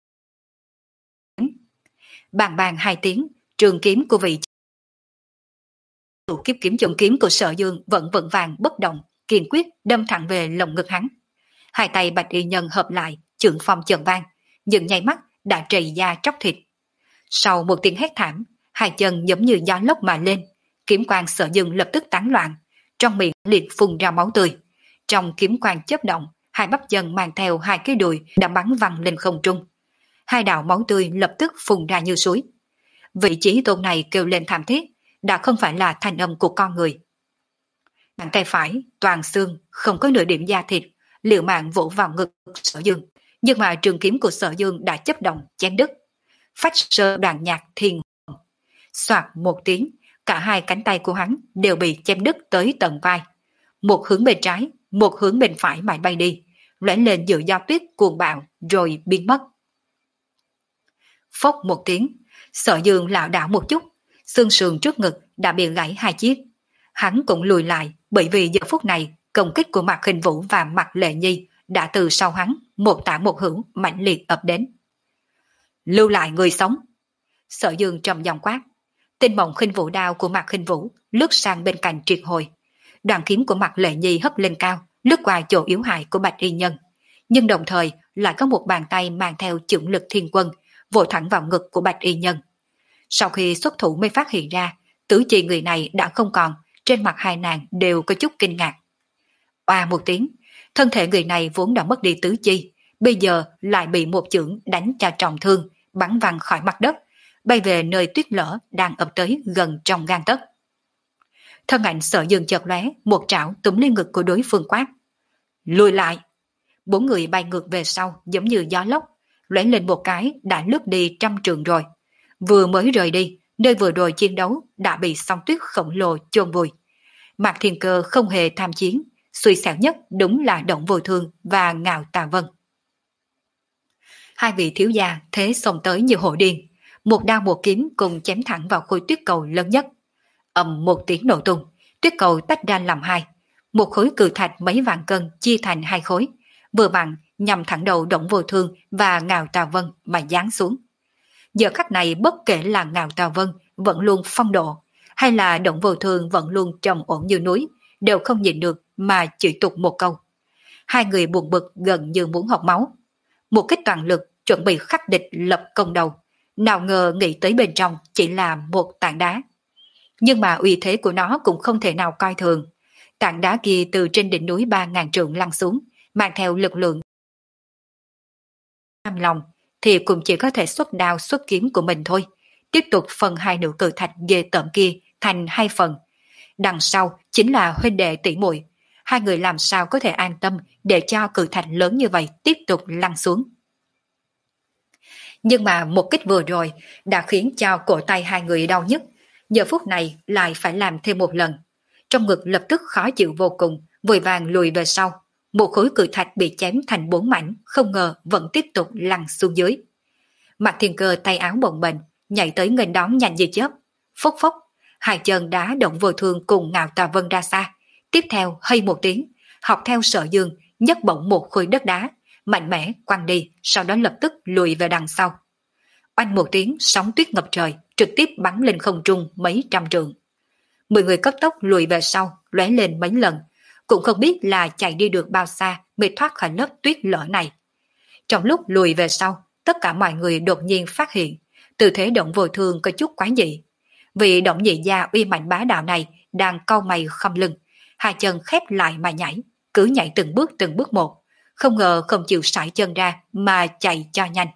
Bàng bàng hai tiếng, trường kiếm của vị cửu kiếp kiếm chuẩn kiếm của Sở Dương vẫn vững vàng bất động, kiên quyết đâm thẳng về lồng ngực hắn. Hai tay bạch y nhân hợp lại, chưởng phong chợt vang, nhưng nháy mắt đã trầy da tróc thịt. Sau một tiếng hét thảm, hai chân giống như gió lốc mà lên, kiếm quang Sở Dương lập tức tán loạn, trong miệng liệt phun ra máu tươi. Trong kiếm quang chớp động, hai bắp chân mang theo hai cái đùi đã bắn văng lên không trung. Hai đạo máu tươi lập tức phun ra như suối. Vị trí tôn này kêu lên thảm thiết, đã không phải là thanh âm của con người. Bàn tay phải, toàn xương, không có nửa điểm da thịt, liều mạng vỗ vào ngực Sở Dương, nhưng mà trường kiếm của Sở Dương đã chấp động chém đứt. Phách sơ đoạn nhạc thiên hồn. Soạt một tiếng, cả hai cánh tay của hắn đều bị chém đứt tới tận vai. Một hướng bên trái, một hướng bên phải mãi bay đi, lóe lên giữa gió tuyết cuồng bạo rồi biến mất. phốc một tiếng, Sở Dương lảo đảo một chút, xương sườn trước ngực đã bị gãy hai chiếc. Hắn cũng lùi lại bởi vì giờ phút này công kích của Mạc Khinh Vũ và Mạc Lệ Nhi đã từ sau hắn một tả một hữu mãnh liệt ập đến. Lưu lại người sống. Sở Dương trầm giọng quát. Tinh mộng khinh vũ đao của Mạc Khinh Vũ lướt sang bên cạnh triệt hồi. Đoàn kiếm của Mạc Lệ Nhi hất lên cao, lướt qua chỗ yếu hại của Bạch Y Nhân, nhưng đồng thời lại có một bàn tay mang theo chưởng lực thiên quân vỗ thẳng vào ngực của Bạch Y Nhân. Sau khi xuất thủ mới phát hiện ra tứ chi người này đã không còn, trên mặt hai nàng đều có chút kinh ngạc. Oa một tiếng, thân thể người này vốn đã mất đi tứ chi, bây giờ lại bị một chưởng đánh cho trọng thương, bắn văng khỏi mặt đất, bay về nơi tuyết lở đang ập tới gần trong gang tấc. Thân ảnh Sở Dương chợt lóe, một trảo túm lên ngực của đối phương quát. Lùi lại! Bốn người bay ngược về sau giống như gió lốc, lóe lên một cái đã lướt đi trăm trường rồi. Vừa mới rời đi, nơi vừa rồi chiến đấu đã bị sóng tuyết khổng lồ chôn vùi. Mạc Thiên Cơ không hề tham chiến, xui xẻo nhất đúng là Động Vô Thương và Ngạo Tà Vân. Hai vị thiếu gia thế xông tới như hổ điên, một đao một kiếm cùng chém thẳng vào khối tuyết cầu lớn nhất. Ầm một tiếng nổ tung, tuyết cầu tách ra làm hai, một khối cự thạch mấy vạn cân chia thành hai khối, vừa bằng nhằm thẳng đầu Động Vô Thương và Ngạo Tà Vân mà giáng xuống. Giờ khắc này bất kể là Ngạo Tà Vân vẫn luôn phong độ, hay là Động Vô Thương vẫn luôn trầm ổn như núi, đều không nhịn được mà chửi tục một câu. Hai người buồn bực gần như muốn học máu. Một kích toàn lực chuẩn bị khắc địch lập công đầu, nào ngờ nghĩ tới bên trong chỉ là một tảng đá. Nhưng mà uy thế của nó cũng không thể nào coi thường. Tảng đá kia từ trên đỉnh núi ba ngàn trượng lăn xuống, mang theo lực lượng cam lòng, thì cũng chỉ có thể xuất đao xuất kiếm của mình thôi. Tiếp tục phần hai nửa cự thạch ghê tởm kia thành hai phần. Đằng sau chính là huynh đệ tỷ muội. Hai người làm sao có thể an tâm để cho cự thạch lớn như vậy tiếp tục lăn xuống. Nhưng mà một kích vừa rồi đã khiến cho cổ tay hai người đau nhức. Giờ phút này lại phải làm thêm một lần. Trong ngực lập tức khó chịu vô cùng, vội vàng lùi về sau. Một khối cự thạch bị chém thành bốn mảnh, không ngờ vẫn tiếp tục lăn xuống dưới. Mạc Thiên Cơ tay áo bồng bềnh, nhảy tới nghênh đón nhanh như chớp. Phốc phốc, hai chân đá Động Vô Thương cùng Ngạo Tà Vân ra xa. Tiếp theo hây một tiếng, học theo Sở Dương nhấc bổng một khối đất đá, mạnh mẽ quăng đi, sau đó lập tức lùi về đằng sau. Oanh một tiếng, sóng tuyết ngập trời, trực tiếp bắn lên không trung mấy trăm trượng. Mười người cấp tốc lùi về sau, lóe lên mấy lần, cũng không biết là chạy đi được bao xa mới thoát khỏi lớp tuyết lở này. Trong lúc lùi về sau, tất cả mọi người đột nhiên phát hiện, tư thế Động Vô Thương có chút quái dị. Vì Động Nhị Gia uy mạnh bá đạo này đang cau mày khom lưng, hai chân khép lại mà nhảy, cứ nhảy từng bước từng bước một, không ngờ không chịu sải chân ra mà chạy cho nhanh.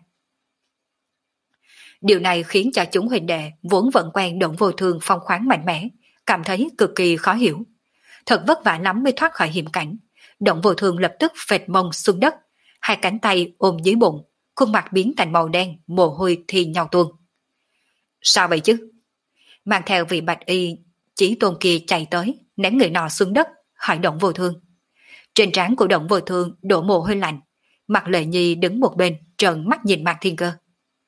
Điều này khiến cho chúng huynh đệ vốn vẫn quen Động Vô Thương phong khoáng mạnh mẽ, cảm thấy cực kỳ khó hiểu. Thật vất vả lắm mới thoát khỏi hiểm cảnh. Động Vô Thương lập tức phệt mông xuống đất, hai cánh tay ôm dưới bụng, khuôn mặt biến thành màu đen, mồ hôi thì nhau tuôn. Sao vậy chứ? Mang theo vị bạch y chỉ tôn kia chạy tới, ném người nọ xuống đất, hỏi Động Vô Thương. Trên trán của Động Vô Thương đổ mồ hôi lạnh, Mạc Lệ Nhi đứng một bên trợn mắt nhìn Mạc Thiên Cơ.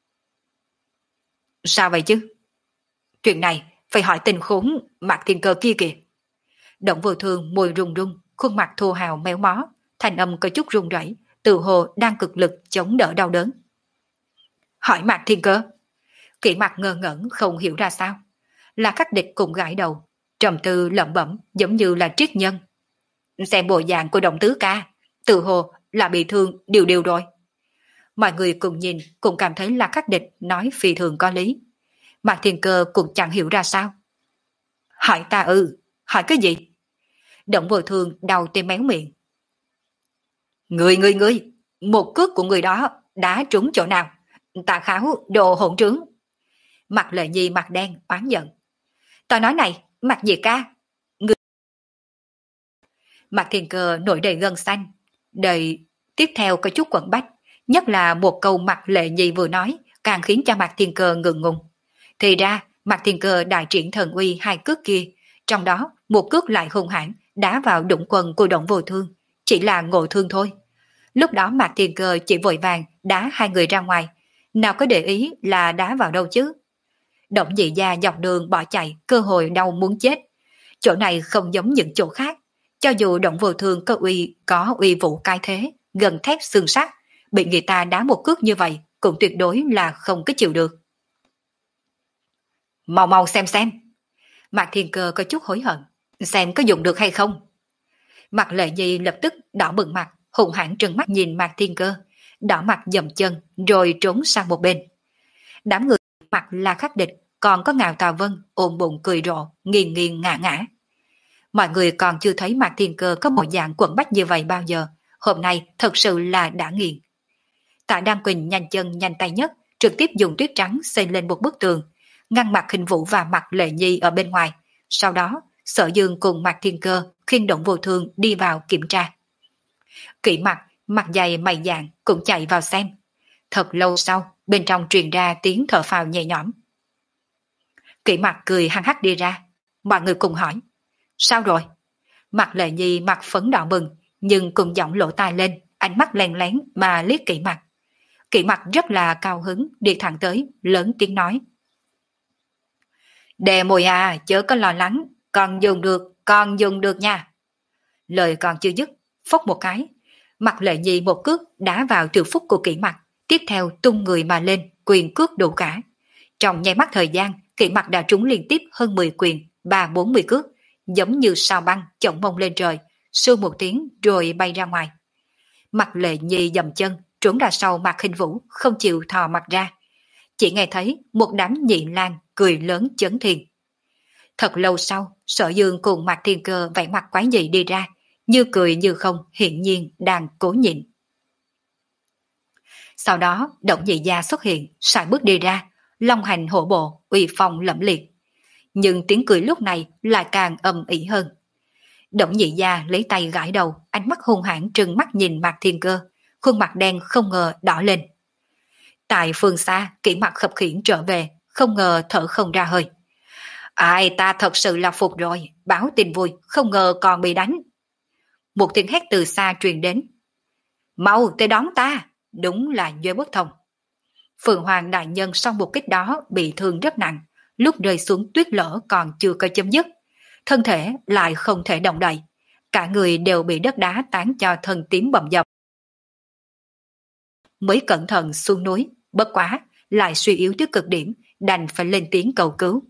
Sao vậy chứ? Chuyện này phải hỏi tình khốn Mạc Thiên Cơ kia kìa. Động Vô Thương môi run run, khuôn mặt thô hào méo mó, thanh âm có chút run rẩy, tự hồ đang cực lực chống đỡ đau đớn. Hỏi Mạc Thiên Cơ? Kỷ Mạc ngơ ngẩn không hiểu ra sao. Là Khắc Địch cùng gãi đầu, trầm tư lẩm bẩm giống như là triết nhân. Xem bộ dạng của Động tứ ca, tự hồ là bị thương điều điều rồi. Mọi người cùng nhìn cũng cảm thấy là Khắc Địch nói phi thường có lý. Mạc Thiên Cơ cũng chẳng hiểu ra sao. Hỏi ta ư, hỏi cái gì? Động Vô Thương đau tới méo miệng. Người người người, một cước của người đó đã trúng chỗ nào? Ta kháo đồ hỗn trướng. Mạc Lệ Nhi mặt đen oán giận. Tao nói này, Mạc gì ca? Người... Mạc Thiên Cơ nổi đầy gân xanh, đầy tiếp theo có chút quẩn bách, nhất là một câu Mạc Lệ Nhi vừa nói càng khiến cho Mạc Thiên Cơ ngừng ngùng. Thì ra Mạc Thiên Cơ đại triển thần uy hai cước kia, trong đó một cước lại hung hãn đá vào đụng quần của Động Vô Thương, chỉ là ngộ thương thôi. Lúc đó Mạc Thiên Cơ chỉ vội vàng đá hai người ra ngoài, nào có để ý là đá vào đâu chứ. Động nhị gia dọc đường bỏ chạy, cơ hội đau muốn chết. Chỗ này không giống những chỗ khác, cho dù động vô thường có uy có uy vũ cai thế, gần thép xương sắt, bị người ta đá một cước như vậy cũng tuyệt đối là không có chịu được. Mau mau xem xem. Mạc Thiên Cơ có chút hối hận, xem có dùng được hay không. Mạc Lệ Nhi lập tức đỏ bừng mặt, hùng hãn trừng mắt nhìn Mạc Thiên Cơ, đỏ mặt dầm chân rồi trốn sang một bên. Đám người mặt là khắc địch, còn có Ngạo Tà Vân ôm bụng cười rộ, nghiêng nghiêng ngã ngã. Mọi người còn chưa thấy Mạc Thiên Cơ có bộ dạng quẩn bách như vậy bao giờ, hôm nay thật sự là đã nghiền. Tạ Đan Quỳnh nhanh chân nhanh tay nhất, trực tiếp dùng tuyết trắng xây lên một bức tường, ngăn mặt Hình Vũ và mặt Lệ Nhi ở bên ngoài. Sau đó, Sở Dương cùng Mạc Thiên Cơ khiêng Động Vô Thương đi vào kiểm tra. Kỷ Mặc, mặt dày mày dạn cũng chạy vào xem. Thật lâu sau, bên trong truyền ra tiếng thở phào nhẹ nhõm. Kỷ Mặc cười hăng hắc đi ra, mọi người cùng hỏi: sao rồi? Mặt Lệ Nhi mặt phấn đỏ bừng, nhưng cùng giọng lỗ tai lên, ánh mắt lén lén mà liếc Kỷ Mặc. Kỷ Mặc rất là cao hứng, đi thẳng tới, lớn tiếng nói: Đề mùi à, chớ có lo lắng, còn dùng được, còn dùng được nha. Lời còn chưa dứt, phốc một cái, Mặt Lệ Nhi một cước đá vào tiểu phúc của Kỷ Mặc, tiếp theo tung người mà lên, quyền cước đủ cả. Trong nháy mắt thời gian, Kỷ Mặc đã trúng liên tiếp hơn mười quyền, ba bốn mươi cước, giống như sao băng chổng mông lên trời, sưu một tiếng rồi bay ra ngoài. Mặt Lệ Nhi dầm chân, trốn ra sau Mạc Hình Vũ, không chịu thò mặt ra. Chỉ nghe thấy một đám nhị lang cười lớn chấn thiên. Thật lâu sau, Sở Dương cùng Mạc Thiên Cơ vẻ mặt quái dị đi ra, như cười như không, hiển nhiên đang cố nhịn. Sau đó, Động Nhị Gia xuất hiện, sải bước đi ra, long hành hổ bộ, uy phong lẫm liệt. Nhưng tiếng cười lúc này lại càng âm ỉ hơn. Động Nhị Gia lấy tay gãi đầu, ánh mắt hung hãn trừng mắt nhìn Mạc Thiên Cơ, khuôn mặt đen không ngờ đỏ lên. Tại phương xa, Kỷ Mặc khập khiễng trở về, không ngờ thở không ra hơi. Ai ta thật sự là phục rồi, báo tin vui, không ngờ còn bị đánh. Một tiếng hét từ xa truyền đến. Mau tới đón ta, đúng là Duy Bất Thông. Phượng Hoàng đại nhân sau một kích đó bị thương rất nặng, lúc rơi xuống tuyết lở còn chưa có chấm dứt. Thân thể lại không thể động đậy, cả người đều bị đất đá tán cho thân tím bầm dập. Mới cẩn thận xuống núi, bất quá, lại suy yếu tới cực điểm, đành phải lên tiếng cầu cứu.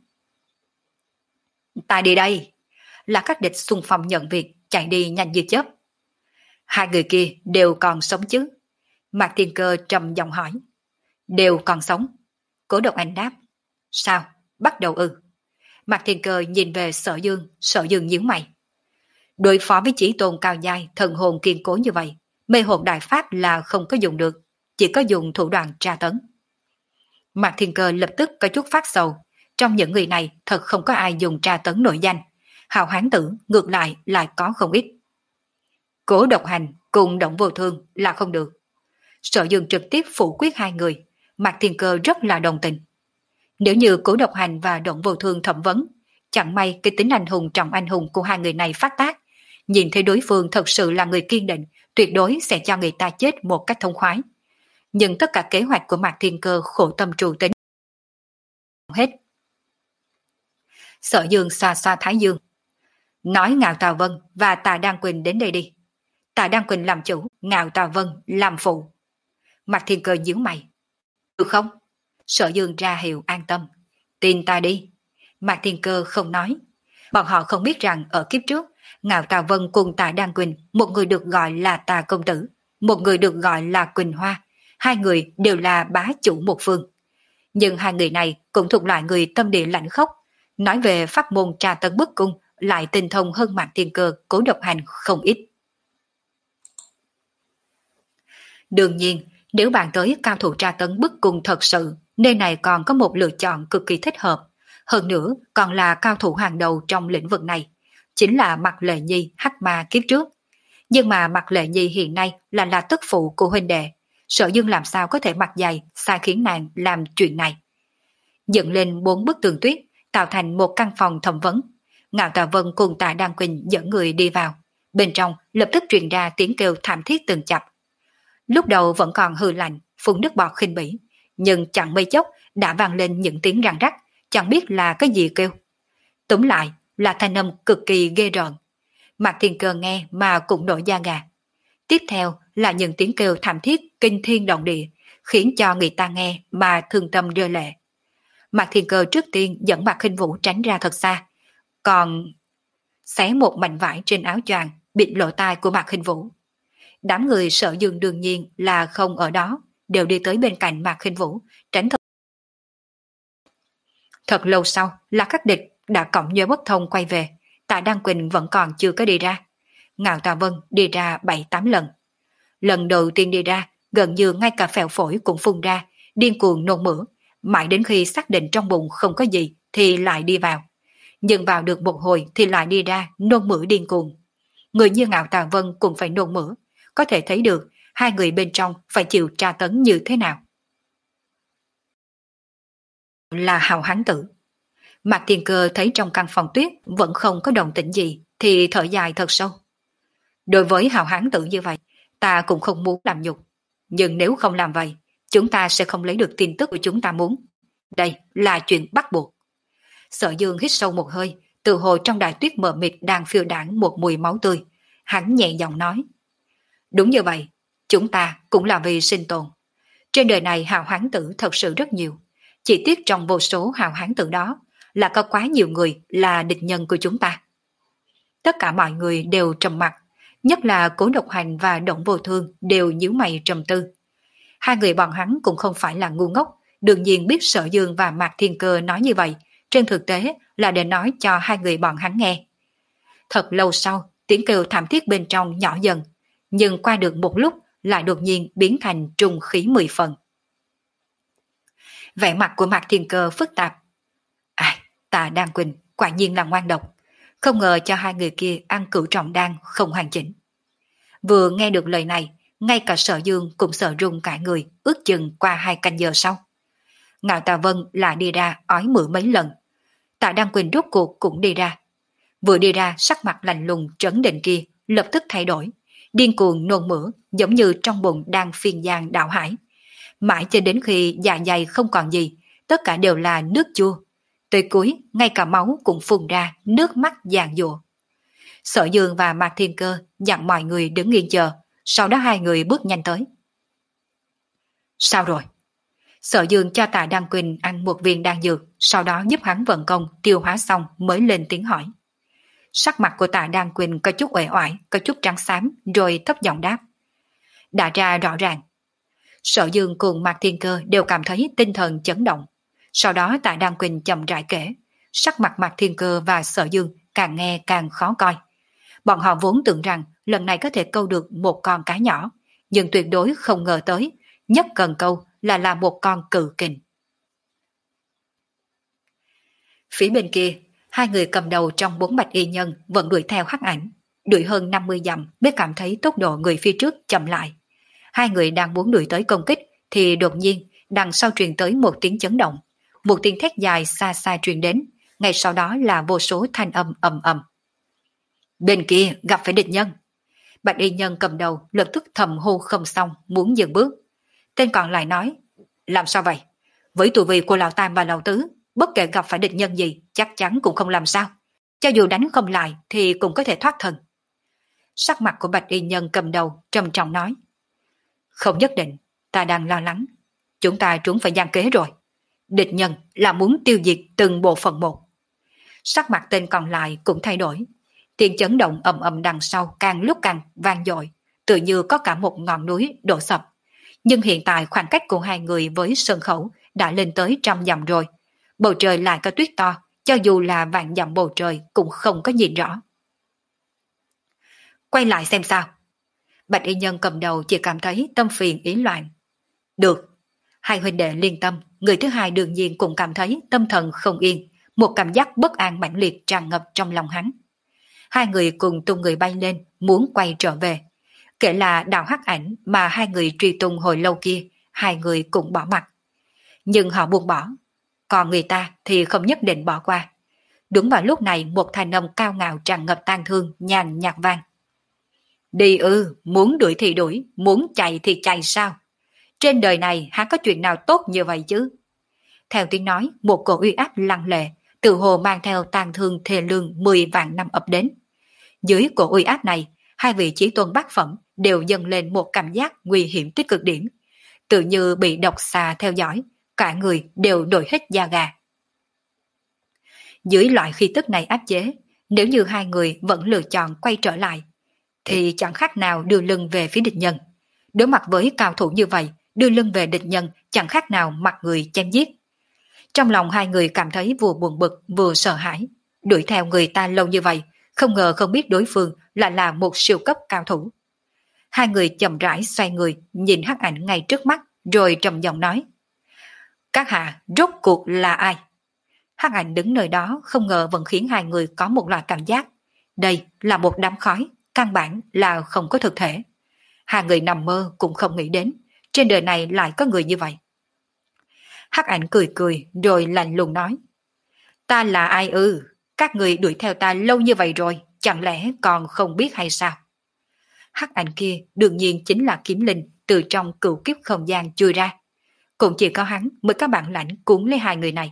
Ta đi đây, là các địch xung phong nhận việc, chạy đi nhanh như chớp. Hai người kia đều còn sống chứ? Mạc Thiên Cơ trầm giọng hỏi. Đều còn sống. Cố Độc Anh đáp. Sao? Bắt đầu ư? Mạc Thiên Cơ nhìn về Sở Dương, Sở Dương nhíu mày. Đối phó với chỉ tôn cao giai, thần hồn kiên cố như vậy, mê hồn đại pháp là không có dùng được, chỉ có dùng thủ đoạn tra tấn. Mạc Thiên Cơ lập tức có chút phát sầu, trong những người này thật không có ai dùng tra tấn nổi danh, hào hán tử ngược lại lại có không ít. Cố Độc Hành cùng Động Vô Thương là không được. Sở Dương trực tiếp phủ quyết hai người, Mạc Thiên Cơ rất là đồng tình. Nếu như Cố Độc Hành và Động Vô Thương thẩm vấn, chẳng may cái tính anh hùng trọng anh hùng của hai người này phát tác, nhìn thấy đối phương thật sự là người kiên định, tuyệt đối sẽ cho người ta chết một cách thông khoái. Nhưng tất cả kế hoạch của Mạc Thiên Cơ khổ tâm trù tính hết. Sở Dương xoa xoa thái dương, nói Ngạo Tà Vân và Tạ Đan Quỳnh đến đây đi. Tạ Đan Quỳnh làm chủ, Ngạo Tà Vân làm phụ. Mạc Thiên Cơ nhíu mày. Được không? Sở Dương ra hiệu an tâm. Tin ta đi. Mạc Thiên Cơ không nói. Bọn họ không biết rằng ở kiếp trước, Ngạo Tà Vân cùng Tạ Đan Quỳnh, một người được gọi là Tà Công Tử, một người được gọi là Quỳnh Hoa, hai người đều là bá chủ một phương. Nhưng hai người này cũng thuộc loại người tâm địa lạnh khốc, nói về pháp môn tra tấn bức cung lại tinh thông hơn Mạc Thiên Cơ Cố Độc Hành không ít. Đương nhiên, nếu bạn tới cao thủ tra tấn bức cung thật sự, nơi này còn có một lựa chọn cực kỳ thích hợp, hơn nữa còn là cao thủ hàng đầu trong lĩnh vực này, chính là Mạc Lệ Nhi hắc ma kiếp trước. Nhưng mà Mạc Lệ Nhi hiện nay là là tức phụ của huynh đệ, Sở Dương làm sao có thể mặc dày sai khiến nàng làm chuyện này. Dựng lên bốn bức tường tuyết, tạo thành một căn phòng thẩm vấn. Ngạo Tà Vân cùng Tạ Đan Quỳnh dẫn người đi vào, bên trong lập tức truyền ra tiếng kêu thảm thiết từng chập. Lúc đầu vẫn còn hư lạnh, phun nước bọt khinh bỉ, nhưng chẳng mấy chốc đã vang lên những tiếng răng rắc, chẳng biết là cái gì kêu. Túm lại là thanh âm cực kỳ ghê rợn. Mạc Thiên Cơ nghe mà cũng nổi da gà. Tiếp theo là những tiếng kêu thảm thiết kinh thiên động địa, khiến cho người ta nghe mà thương tâm rơi lệ. Mạc Thiên Cơ trước tiên dẫn Mạc Khinh Vũ tránh ra thật xa, còn xé một mảnh vải trên áo choàng bịt lỗ tai của Mạc Khinh Vũ. Đám người Sở Dương đương nhiên là không ở đó, đều đi tới bên cạnh Mạc Khinh Vũ, tránh thật. Thật lâu sau là các địch đã cõng nhớ bất thông quay về, Tạ Đăng Quỳnh vẫn còn chưa có đi ra. Ngạo Tà Vân đi ra bảy tám lần. Lần đầu tiên đi ra, gần như ngay cả phèo phổi cũng phun ra, điên cuồng nôn mửa, mãi đến khi xác định trong bụng không có gì thì lại đi vào. Nhưng vào được một hồi thì lại đi ra nôn mửa điên cuồng. Người như Ngạo Tà Vân cũng phải nôn mửa, có thể thấy được hai người bên trong phải chịu tra tấn như thế nào. Là Hào Hán Tử. Mạc Thiên Cơ thấy trong căn phòng tuyết vẫn không có động tĩnh gì thì thở dài thật sâu. Đối với Hào Hán Tử như vậy, ta cũng không muốn làm nhục. Nhưng nếu không làm vậy, chúng ta sẽ không lấy được tin tức của chúng ta muốn. Đây là chuyện bắt buộc. Sở Dương hít sâu một hơi, từ hồi trong đại tuyết mờ mịt đang phiêu đãng một mùi máu tươi. Hắn nhẹ giọng nói. Đúng như vậy, chúng ta cũng là vì sinh tồn. Trên đời này Hào Hán Tử thật sự rất nhiều. Chỉ tiếc trong vô số Hào Hán Tử đó là có quá nhiều người là địch nhân của chúng ta. Tất cả mọi người đều trầm mặc, nhất là Cố Độc Hành và Động Vô Thương đều nhíu mày trầm tư. Hai người bọn hắn cũng không phải là ngu ngốc, đương nhiên biết Sở Dương và Mạc Thiên Cơ nói như vậy, trên thực tế là để nói cho hai người bọn hắn nghe. Thật lâu sau, tiếng kêu thảm thiết bên trong nhỏ dần, nhưng qua được một lúc lại đột nhiên biến thành trùng khí mười phần. Vẻ mặt của Mạc Thiên Cơ phức tạp. Ai, Tạ Đan Quỳnh quả nhiên là ngoan độc, không ngờ cho hai người kia ăn cửu trọng đan không hoàn chỉnh. Vừa nghe được lời này, ngay cả Sở Dương cũng sợ run cả người, ước chừng qua hai canh giờ sau. Ngạo Tà Vân lại đi ra ói mửa mấy lần. Tạ Đăng Quỳnh rốt cuộc cũng đi ra. Vừa đi ra sắc mặt lạnh lùng trấn định kia lập tức thay đổi, điên cuồng nôn mửa giống như trong bụng đang phiên giang đảo hải. Mãi cho đến khi dạ dày không còn gì, tất cả đều là nước chua. Tới cuối, ngay cả máu cũng phun ra, nước mắt giàn giụa. Sở Dương và Mạc Thiên Cơ dặn mọi người đứng yên chờ, sau đó hai người bước nhanh tới. Sao rồi? Sở Dương cho Tạ Đăng Quỳnh ăn một viên đan dược, sau đó giúp hắn vận công tiêu hóa xong mới lên tiếng hỏi. Sắc mặt của Tạ Đăng Quỳnh có chút uể oải, có chút trắng xám, rồi thấp giọng đáp. Đã ra rõ ràng. Sở Dương cùng Mạc Thiên Cơ đều cảm thấy tinh thần chấn động. Sau đó Tạ Đăng Quỳnh chậm rãi kể, sắc mặt Mạc Thiên Cơ và Sở Dương càng nghe càng khó coi. Bọn họ vốn tưởng rằng lần này có thể câu được một con cá nhỏ, nhưng tuyệt đối không ngờ tới, nhất cần câu là là một con cự kình. Phía bên kia, hai người cầm đầu trong bốn bạch y nhân vẫn đuổi theo hắc ảnh, đuổi hơn năm mươi dặm mới cảm thấy tốc độ người phía trước chậm lại. Hai người đang muốn đuổi tới công kích thì đột nhiên đằng sau truyền tới một tiếng chấn động, một tiếng thét dài xa xa truyền đến, ngay sau đó là vô số thanh âm ầm ầm. Bên kia gặp phải địch nhân. Bạch y nhân cầm đầu lập tức thầm hô không xong muốn dừng bước. Tên còn lại nói, làm sao vậy? Với tù vị của lão tam và lão tứ, bất kể gặp phải địch nhân gì chắc chắn cũng không làm sao. Cho dù đánh không lại thì cũng có thể thoát thân. Sắc mặt của bạch y nhân cầm đầu trầm trọng nói, không nhất định, ta đang lo lắng. Chúng ta trúng phải gian kế rồi. Địch nhân là muốn tiêu diệt từng bộ phận một. Sắc mặt tên còn lại cũng thay đổi. Tiếng chấn động ầm ầm đằng sau càng lúc càng vang dội, tự như có cả một ngọn núi đổ sập. Nhưng hiện tại khoảng cách của hai người với sân khấu đã lên tới trăm dặm rồi. Bầu trời lại có tuyết to, cho dù là vạn dặm bầu trời cũng không có nhìn rõ. Quay lại xem sao. Bạch y nhân cầm đầu chỉ cảm thấy tâm phiền ý loạn. Được. Hai huynh đệ liên tâm, người thứ hai đương nhiên cũng cảm thấy tâm thần không yên, một cảm giác bất an mãnh liệt tràn ngập trong lòng hắn. Hai người cùng tung người bay lên, muốn quay trở về. Kể là đạo hắc ảnh mà hai người truy tung hồi lâu kia, hai người cũng bỏ mặt. Nhưng họ buông bỏ, còn người ta thì không nhất định bỏ qua. Đúng vào lúc này một thanh âm cao ngạo tràn ngập tang thương, nhàn nhạt vang. Đi ư, muốn đuổi thì đuổi, muốn chạy thì chạy sao? trên đời này há có chuyện nào tốt như vậy chứ? Theo tiếng nói, một cổ uy áp lăng lệ, tự hồ mang theo tàn thương thê lương mười vạn năm ập đến. Dưới cổ uy áp này, hai vị chí tôn bát phẩm đều dâng lên một cảm giác nguy hiểm tới cực điểm, tự như bị độc xà theo dõi, cả người đều nổi hết da gà. Dưới loại khí tức này áp chế, nếu như hai người vẫn lựa chọn quay trở lại, thì chẳng khác nào đưa lưng về phía địch nhân. Đối mặt với cao thủ như vậy, đưa lưng về địch nhân chẳng khác nào mặt người chém giết. Trong lòng hai người cảm thấy vừa buồn bực vừa sợ hãi, đuổi theo người ta lâu như vậy, không ngờ không biết đối phương lại là một siêu cấp cao thủ. Hai người chậm rãi xoay người, nhìn Hắc Ảnh ngay trước mắt, rồi trầm giọng nói: các hạ rốt cuộc là ai? Hắc Ảnh đứng nơi đó không ngờ vẫn khiến hai người có một loại cảm giác. Đây là một đám khói, căn bản là không có thực thể. Hai người nằm mơ cũng không nghĩ đến, trên đời này lại có người như vậy. Hắc Ảnh cười cười rồi lạnh lùng nói: ta là ai ư? Các người đuổi theo ta lâu như vậy rồi, chẳng lẽ còn không biết hay sao? Hắc Ảnh kia đương nhiên chính là Kiếm Linh từ trong cửu kiếp không gian chui ra. Cũng chỉ có hắn mới có bản lãnh cuốn lấy hai người này.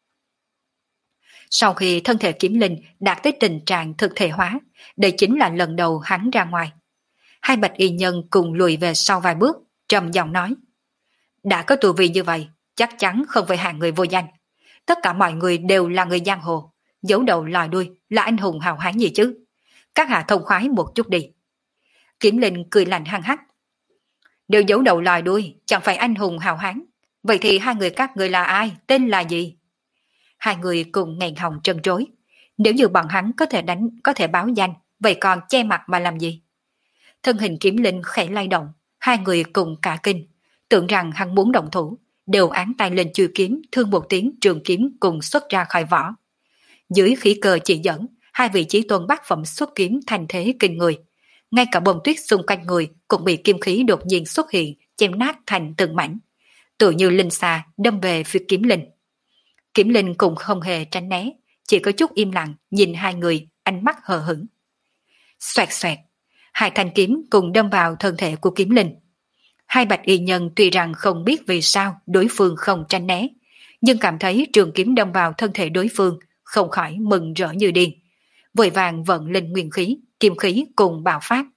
Sau khi thân thể Kiếm Linh đạt tới tình trạng thực thể hóa, đây chính là lần đầu hắn ra ngoài. Hai bạch y nhân cùng lùi về sau vài bước, trầm giọng nói: đã có tu vi như vậy, chắc chắn không phải hạng người vô danh. Tất cả mọi người đều là người giang hồ, giấu đầu lòi đuôi là anh hùng hào hán gì chứ? Các hạ thông khoái một chút đi. Kiếm Linh cười lạnh hăng hắc: đều giấu đầu lòi đuôi, chẳng phải anh hùng hào hán. Vậy thì hai người các người là ai, tên là gì? Hai người cùng nghẹn họng trân trối. Nếu như bọn hắn có thể đánh, có thể báo danh, vậy còn che mặt mà làm gì? Thân hình Kiếm Linh khẽ lay động, hai người cùng cả kinh, tưởng rằng hắn muốn động thủ, đều án tay lên chui kiếm, thương một tiếng, trường kiếm cùng xuất ra khỏi vỏ. Dưới khí cơ chỉ dẫn, hai vị chí tôn bát phẩm xuất kiếm thành thế kinh người. Ngay cả bông tuyết xung quanh người cũng bị kim khí đột nhiên xuất hiện, chém nát thành từng mảnh, tự như linh xà đâm về phía Kiếm Linh. Kiếm Linh cũng không hề tránh né, chỉ có chút im lặng nhìn hai người, ánh mắt hờ hững. Xoẹt xoẹt, hai thanh kiếm cùng đâm vào thân thể của Kiếm Linh. Hai bạch y nhân tuy rằng không biết vì sao đối phương không tránh né, nhưng cảm thấy trường kiếm đâm vào thân thể đối phương, không khỏi mừng rỡ như điên, vội vàng vận lên nguyên khí, kim khí cùng bạo phát.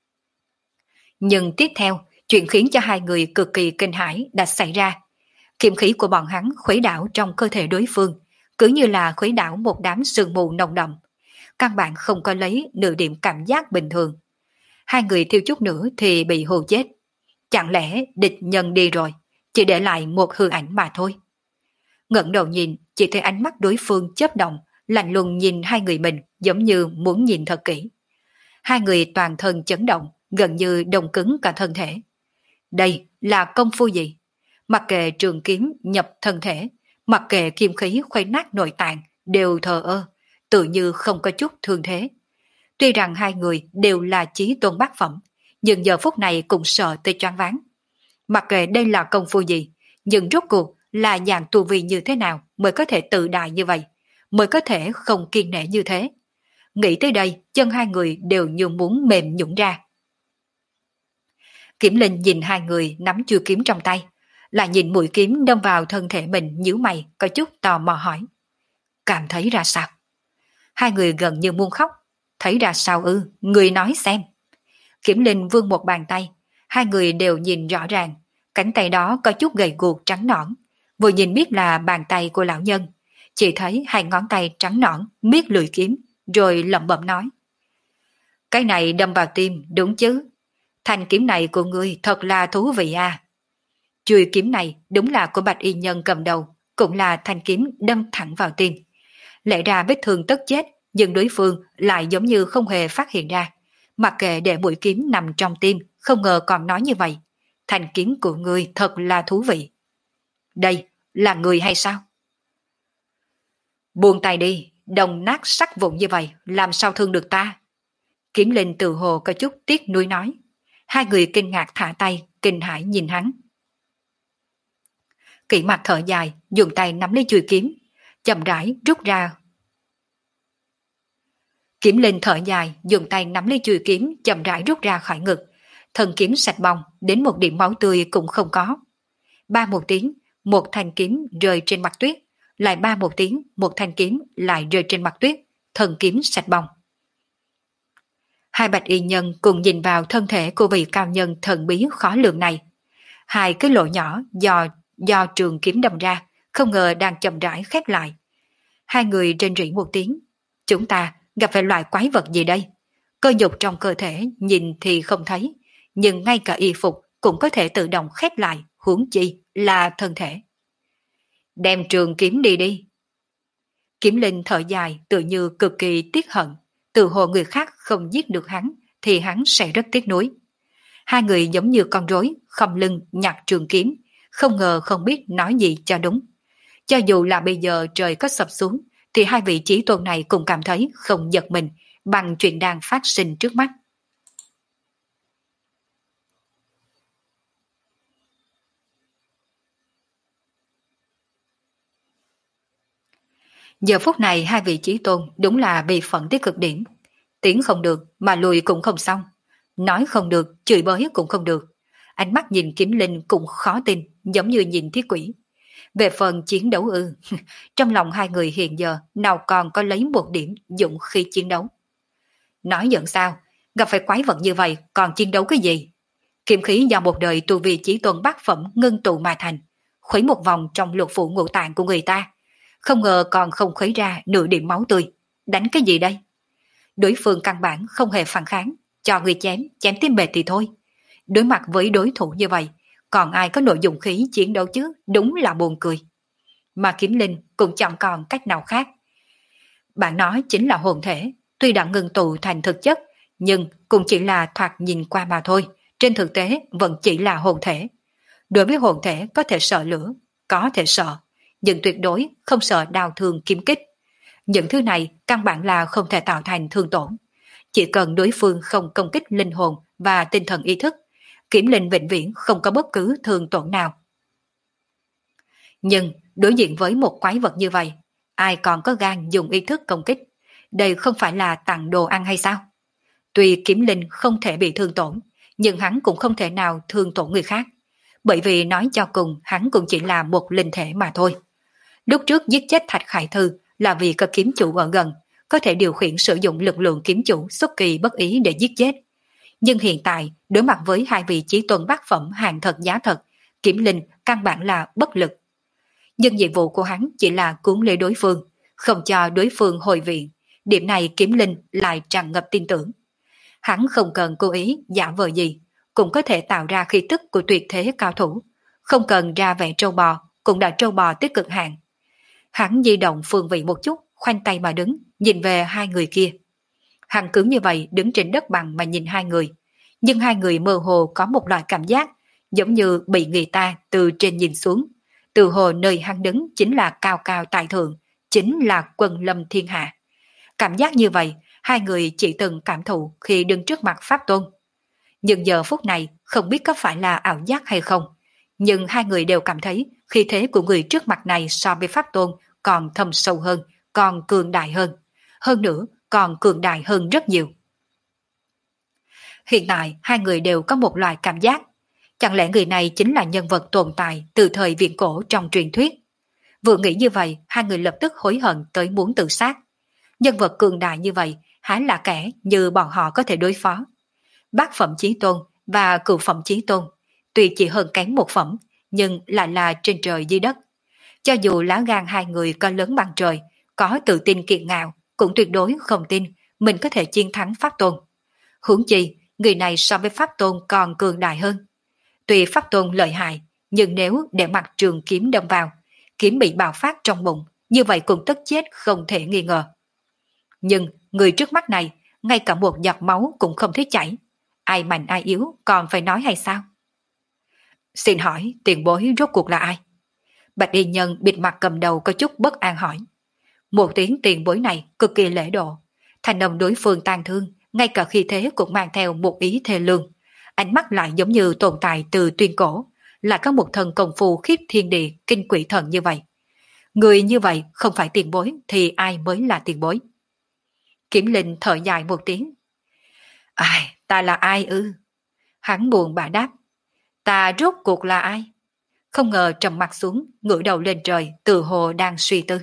Nhưng tiếp theo, chuyện khiến cho hai người cực kỳ kinh hãi đã xảy ra. Kiếm khí của bọn hắn khuấy đảo trong cơ thể đối phương, cứ như là khuấy đảo một đám sương mù nồng đậm. Căn bản không có lấy nửa điểm cảm giác bình thường. Hai người thiếu chút nữa thì bị hù chết. Chẳng lẽ địch nhân đi rồi, chỉ để lại một hư ảnh mà thôi. Ngẩng đầu nhìn, chỉ thấy ánh mắt đối phương chớp động, lạnh lùng nhìn hai người mình giống như muốn nhìn thật kỹ. Hai người toàn thân chấn động, gần như đông cứng cả thân thể. Đây là công phu gì? Mặc kệ trường kiếm nhập thân thể, mặc kệ kim khí khuấy nát nội tạng, đều thờ ơ, tự như không có chút thương thế. Tuy rằng hai người đều là chí tôn bát phẩm, nhưng giờ phút này cũng sợ tới choáng váng. Mặc kệ đây là công phu gì, nhưng rốt cuộc là dạng tu vi như thế nào mới có thể tự đại như vậy, mới có thể không kiên nể như thế. Nghĩ tới đây, chân hai người đều như muốn mềm nhũn ra. Kiếm Linh nhìn hai người nắm chuôi kiếm trong tay, lại nhìn mũi kiếm đâm vào thân thể mình, nhíu mày, có chút tò mò hỏi: cảm thấy ra sao? Hai người gần như muốn khóc. Thấy ra sao ư, người nói xem. Kiếm Linh vươn một bàn tay, hai người đều nhìn rõ ràng, cánh tay đó có chút gầy guộc trắng nõn, vừa nhìn biết là bàn tay của lão nhân. Chỉ thấy hai ngón tay trắng nõn miết lưỡi kiếm, rồi lẩm bẩm nói: cái này đâm vào tim, đúng chứ? Thanh kiếm này của ngươi thật là thú vị à. Chuôi kiếm này đúng là của bạch y nhân cầm đầu, cũng là thanh kiếm đâm thẳng vào tim. Lẽ ra vết thương tất chết, nhưng đối phương lại giống như không hề phát hiện ra. Mặc kệ để mũi kiếm nằm trong tim, không ngờ còn nói như vậy. Thanh kiếm của ngươi thật là thú vị. Đây là người hay sao? Buông tay đi, đồng nát sắc vụn như vậy, làm sao thương được ta? Kiếm Linh tự hồ có chút tiếc nuối nói. Hai người kinh ngạc thả tay, kinh hãi nhìn hắn. Kỷ Mặc thở dài, dùng tay nắm lấy chuôi kiếm, chậm rãi rút ra. Kiếm Linh thở dài, dùng tay nắm lấy chuôi kiếm, chậm rãi rút ra khỏi ngực. Thân kiếm sạch bong, đến một điểm máu tươi cũng không có. ba một tiếng, một thanh kiếm rơi trên mặt tuyết, lại ba một tiếng, một thanh kiếm lại rơi trên mặt tuyết, thần kiếm sạch bóng. Hai bạch y nhân cùng nhìn vào thân thể của vị cao nhân thần bí khó lường này. Hai cái lỗ nhỏ do do trường kiếm đâm ra, không ngờ đang chậm rãi khép lại. Hai người rên rỉ một tiếng. Chúng ta gặp phải loại quái vật gì đây? Cơ nhục trong cơ thể nhìn thì không thấy, nhưng ngay cả y phục cũng có thể tự động khép lại, huống chi là thân thể. Đem trường kiếm đi đi. Kiếm linh thở dài tự như cực kỳ tiếc hận, từ hồ người khác không giết được hắn thì hắn sẽ rất tiếc nuối. Hai người giống như con rối khom lưng nhặt trường kiếm, không ngờ không biết nói gì cho đúng. Cho dù là bây giờ trời có sập xuống thì hai vị chí tôn này cũng cảm thấy không giật mình bằng chuyện đang phát sinh trước mắt. Giờ phút này hai vị chí tôn đúng là bị phẫn tới cực điểm. Tiến không được mà lùi cũng không xong. Nói không được, chửi bới cũng không được. Ánh mắt nhìn kiếm linh cũng khó tin, giống như nhìn thiết quỷ. Về phần chiến đấu ư, trong lòng hai người hiện giờ nào còn có lấy một điểm dũng khí chiến đấu. Nói giận sao, gặp phải quái vật như vậy còn chiến đấu cái gì? Kiếm khí do một đời tu vi chí tôn bát phẩm ngưng tụ mà thành, khuấy một vòng trong lục phủ ngũ tạng của người ta. Không ngờ còn không khuấy ra nửa điểm máu tươi. Đánh cái gì đây? Đối phương căn bản không hề phản kháng, cho người chém, chém tim bệt thì thôi. Đối mặt với đối thủ như vậy, còn ai có nội dung khí chiến đấu chứ, đúng là buồn cười. Mà kiếm linh cũng chẳng còn cách nào khác. Bạn nói chính là hồn thể, tuy đã ngừng tụ thành thực chất, nhưng cũng chỉ là thoạt nhìn qua mà thôi, trên thực tế vẫn chỉ là hồn thể. Đối với hồn thể có thể sợ lửa, có thể sợ, nhưng tuyệt đối không sợ đau thương kiếm kích. Những thứ này căn bản là không thể tạo thành thương tổn. Chỉ cần đối phương không công kích linh hồn và tinh thần ý thức, kiếm linh vĩnh viễn không có bất cứ thương tổn nào. Nhưng đối diện với một quái vật như vậy, ai còn có gan dùng ý thức công kích? Đây không phải là tặng đồ ăn hay sao? Tuy kiếm linh không thể bị thương tổn, nhưng hắn cũng không thể nào thương tổn người khác. Bởi vì nói cho cùng hắn cũng chỉ là một linh thể mà thôi. Lúc trước giết chết Thạch Khải Thư là vì có kiếm chủ ở gần, có thể điều khiển sử dụng lực lượng kiếm chủ xuất kỳ bất ý để giết chết. Nhưng hiện tại, đối mặt với hai vị chí tôn bát phẩm hàng thật giá thật, kiếm linh căn bản là bất lực. Nhưng nhiệm vụ của hắn chỉ là cuốn lấy đối phương, không cho đối phương hồi viện. Điểm này kiếm linh lại tràn ngập tin tưởng. Hắn không cần cố ý giả vờ gì, cũng có thể tạo ra khí tức của tuyệt thế cao thủ. Không cần ra vẻ trâu bò, cũng đã trâu bò tới cực hạn. Hắn di động phương vị một chút, khoanh tay mà đứng, nhìn về hai người kia. Hắn cứ như vậy đứng trên đất bằng mà nhìn hai người. Nhưng hai người mơ hồ có một loại cảm giác, giống như bị người ta từ trên nhìn xuống. Từ hồ nơi hắn đứng chính là cao cao tại thượng, chính là quân lâm thiên hạ. Cảm giác như vậy, hai người chỉ từng cảm thụ khi đứng trước mặt Pháp Tôn. Nhưng giờ phút này không biết có phải là ảo giác hay không. Nhưng hai người đều cảm thấy khí thế của người trước mặt này so với Pháp Tôn còn thâm sâu hơn, còn cường đại hơn. Hơn nữa, còn cường đại hơn rất nhiều. Hiện tại, hai người đều có một loại cảm giác. Chẳng lẽ người này chính là nhân vật tồn tại từ thời viễn cổ trong truyền thuyết? Vừa nghĩ như vậy, hai người lập tức hối hận tới muốn tự sát. Nhân vật cường đại như vậy, há là kẻ như bọn họ có thể đối phó. Bát phẩm chí tôn và cửu phẩm chí tôn, tuy chỉ hơn kém một phẩm, nhưng lại là trên trời dưới đất. Cho dù lá gan hai người có lớn bằng trời, có tự tin kiệt ngạo, cũng tuyệt đối không tin mình có thể chiến thắng Pháp Tôn. Huống chi, người này so với Pháp Tôn còn cường đại hơn. Tuy Pháp Tôn lợi hại, nhưng nếu để mặt trường kiếm đâm vào, kiếm bị bạo phát trong bụng, như vậy cũng tất chết không thể nghi ngờ. Nhưng người trước mắt này, ngay cả một giọt máu cũng không thấy chảy. Ai mạnh ai yếu còn phải nói hay sao? Xin hỏi tiền bối rốt cuộc là ai? Bạch y nhân bịt mặt cầm đầu có chút bất an hỏi. Một tiếng tiền bối này cực kỳ lễ độ. Thành âm đối phương tàn thương, ngay cả khi thế cũng mang theo một ý thê lương. Ánh mắt lại giống như tồn tại từ tuyên cổ, lại có một thần công phu khiếp thiên địa kinh quỷ thần như vậy. Người như vậy không phải tiền bối thì ai mới là tiền bối? Kiếm Linh thở dài một tiếng. Ai, ta là ai ư? Hắn buồn bã đáp. Ta rốt cuộc là ai? không ngờ trầm mặt xuống, ngửa đầu lên trời, tự hồ đang suy tư.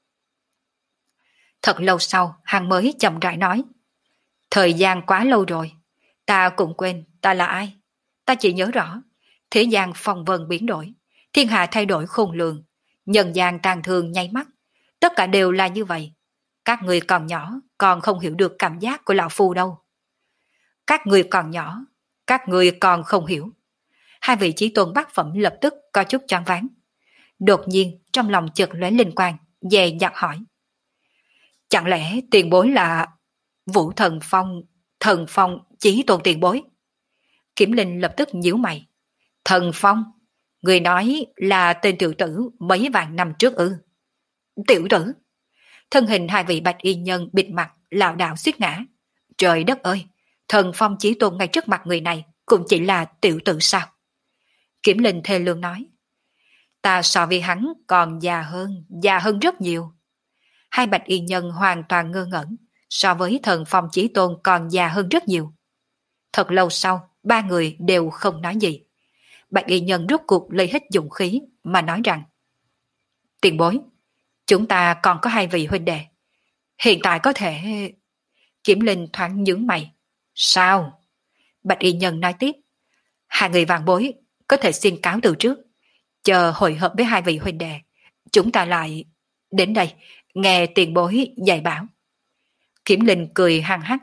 Thật lâu sau, hắn mới chậm rãi nói. Thời gian quá lâu rồi, ta cũng quên ta là ai. Ta chỉ nhớ rõ, thế gian phong vân biến đổi, thiên hạ thay đổi khôn lường, nhân gian tàn thương nháy mắt, tất cả đều là như vậy. Các người còn nhỏ, còn không hiểu được cảm giác của lão phu đâu. Các người còn nhỏ, các người còn không hiểu. Hai vị chí tôn bát phẩm lập tức có chút choáng váng. Đột nhiên trong lòng chợt lóe linh quang, dè dặt hỏi. Chẳng lẽ tiền bối là Vũ Thần Phong, Thần Phong chí tôn tiền bối? Kiểm Linh lập tức nhíu mày. Thần Phong? Người nói là tên tiểu tử mấy vạn năm trước ư? Tiểu tử? Thân hình hai vị bạch y nhân bịt mặt lảo đảo suýt ngã. Trời đất ơi, Thần Phong chí tôn ngay trước mặt người này cũng chỉ là tiểu tử sao? Kiểm Linh thê lương nói. Ta so với hắn còn già hơn, già hơn rất nhiều. Hai bạch y nhân hoàn toàn ngơ ngẩn, so với Thần Phong chí tôn còn già hơn rất nhiều. Thật lâu sau, ba người đều không nói gì. Bạch y nhân rốt cuộc lấy hết dũng khí mà nói rằng: Tiền bối, chúng ta còn có hai vị huynh đệ. Hiện tại có thể... Kiểm Linh thoáng nhướng mày. Sao? Bạch y nhân nói tiếp. Hai người vàng bối có thể xin cáo từ trước. Chờ hội hợp với hai vị huynh đệ, chúng ta lại... Đến đây, nghe tiền bối dạy bảo. Kiểm Linh cười hăng hắc.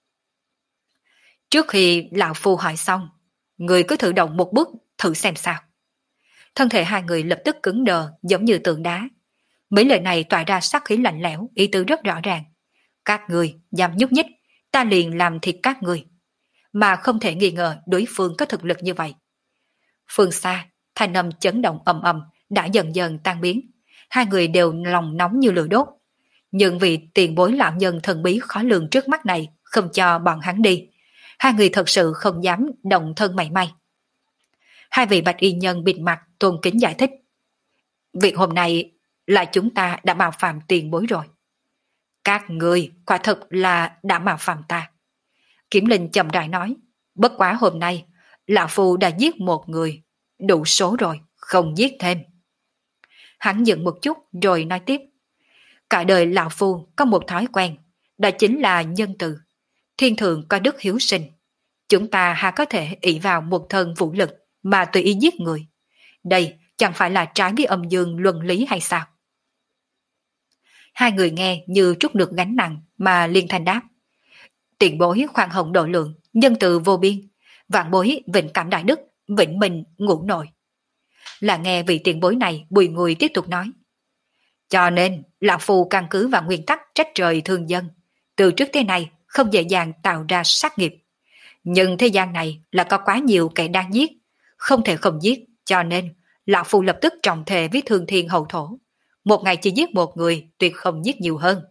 Trước khi lão phu hỏi xong, người cứ thử động một bước thử xem sao. Thân thể hai người lập tức cứng đờ giống như tượng đá. Mấy lời này tỏa ra sắc khí lạnh lẽo, ý tứ rất rõ ràng. Các người dám nhúc nhích, ta liền làm thịt các người. Mà không thể nghi ngờ đối phương có thực lực như vậy. Phương xa, thanh âm chấn động ầm ầm đã dần dần tan biến. Hai người đều lòng nóng như lửa đốt. Nhưng vì tiền bối lão nhân thần bí khó lường trước mắt này không cho bọn hắn đi, hai người thật sự không dám động thân mảy may. Hai vị bạch y nhân bịt mặt tôn kính giải thích. Việc hôm nay là chúng ta đã mạo phạm tiền bối rồi. Các người quả thật là đã mạo phạm ta. Kiểm Linh chậm rãi nói. Bất quá hôm nay, lão phu đã giết một người. Đủ số rồi, không giết thêm. Hắn dừng một chút rồi nói tiếp. Cả đời lão phu có một thói quen, đó chính là nhân từ. Thiên thượng có đức hiếu sinh. Chúng ta hà có thể ỷ vào một thân vũ lực mà tùy ý giết người. Đây chẳng phải là trái với âm dương luân lý hay sao? Hai người nghe như trút được gánh nặng mà liên thanh đáp. Tiền bối khoan hồng độ lượng, nhân từ vô biên, vạn bối vịnh cảm đại đức, vịnh mình ngủ nội. Là nghe vị tiền bối này bùi ngùi tiếp tục nói. Cho nên, lão phu căn cứ vào nguyên tắc trách trời thương dân. Từ trước tới nay không dễ dàng tạo ra sát nghiệp. Nhưng thế gian này là có quá nhiều kẻ đang giết, không thể không giết, cho nên lão phu lập tức trọng thề với thương thiên hậu thổ. Một ngày chỉ giết một người, tuyệt không giết nhiều hơn.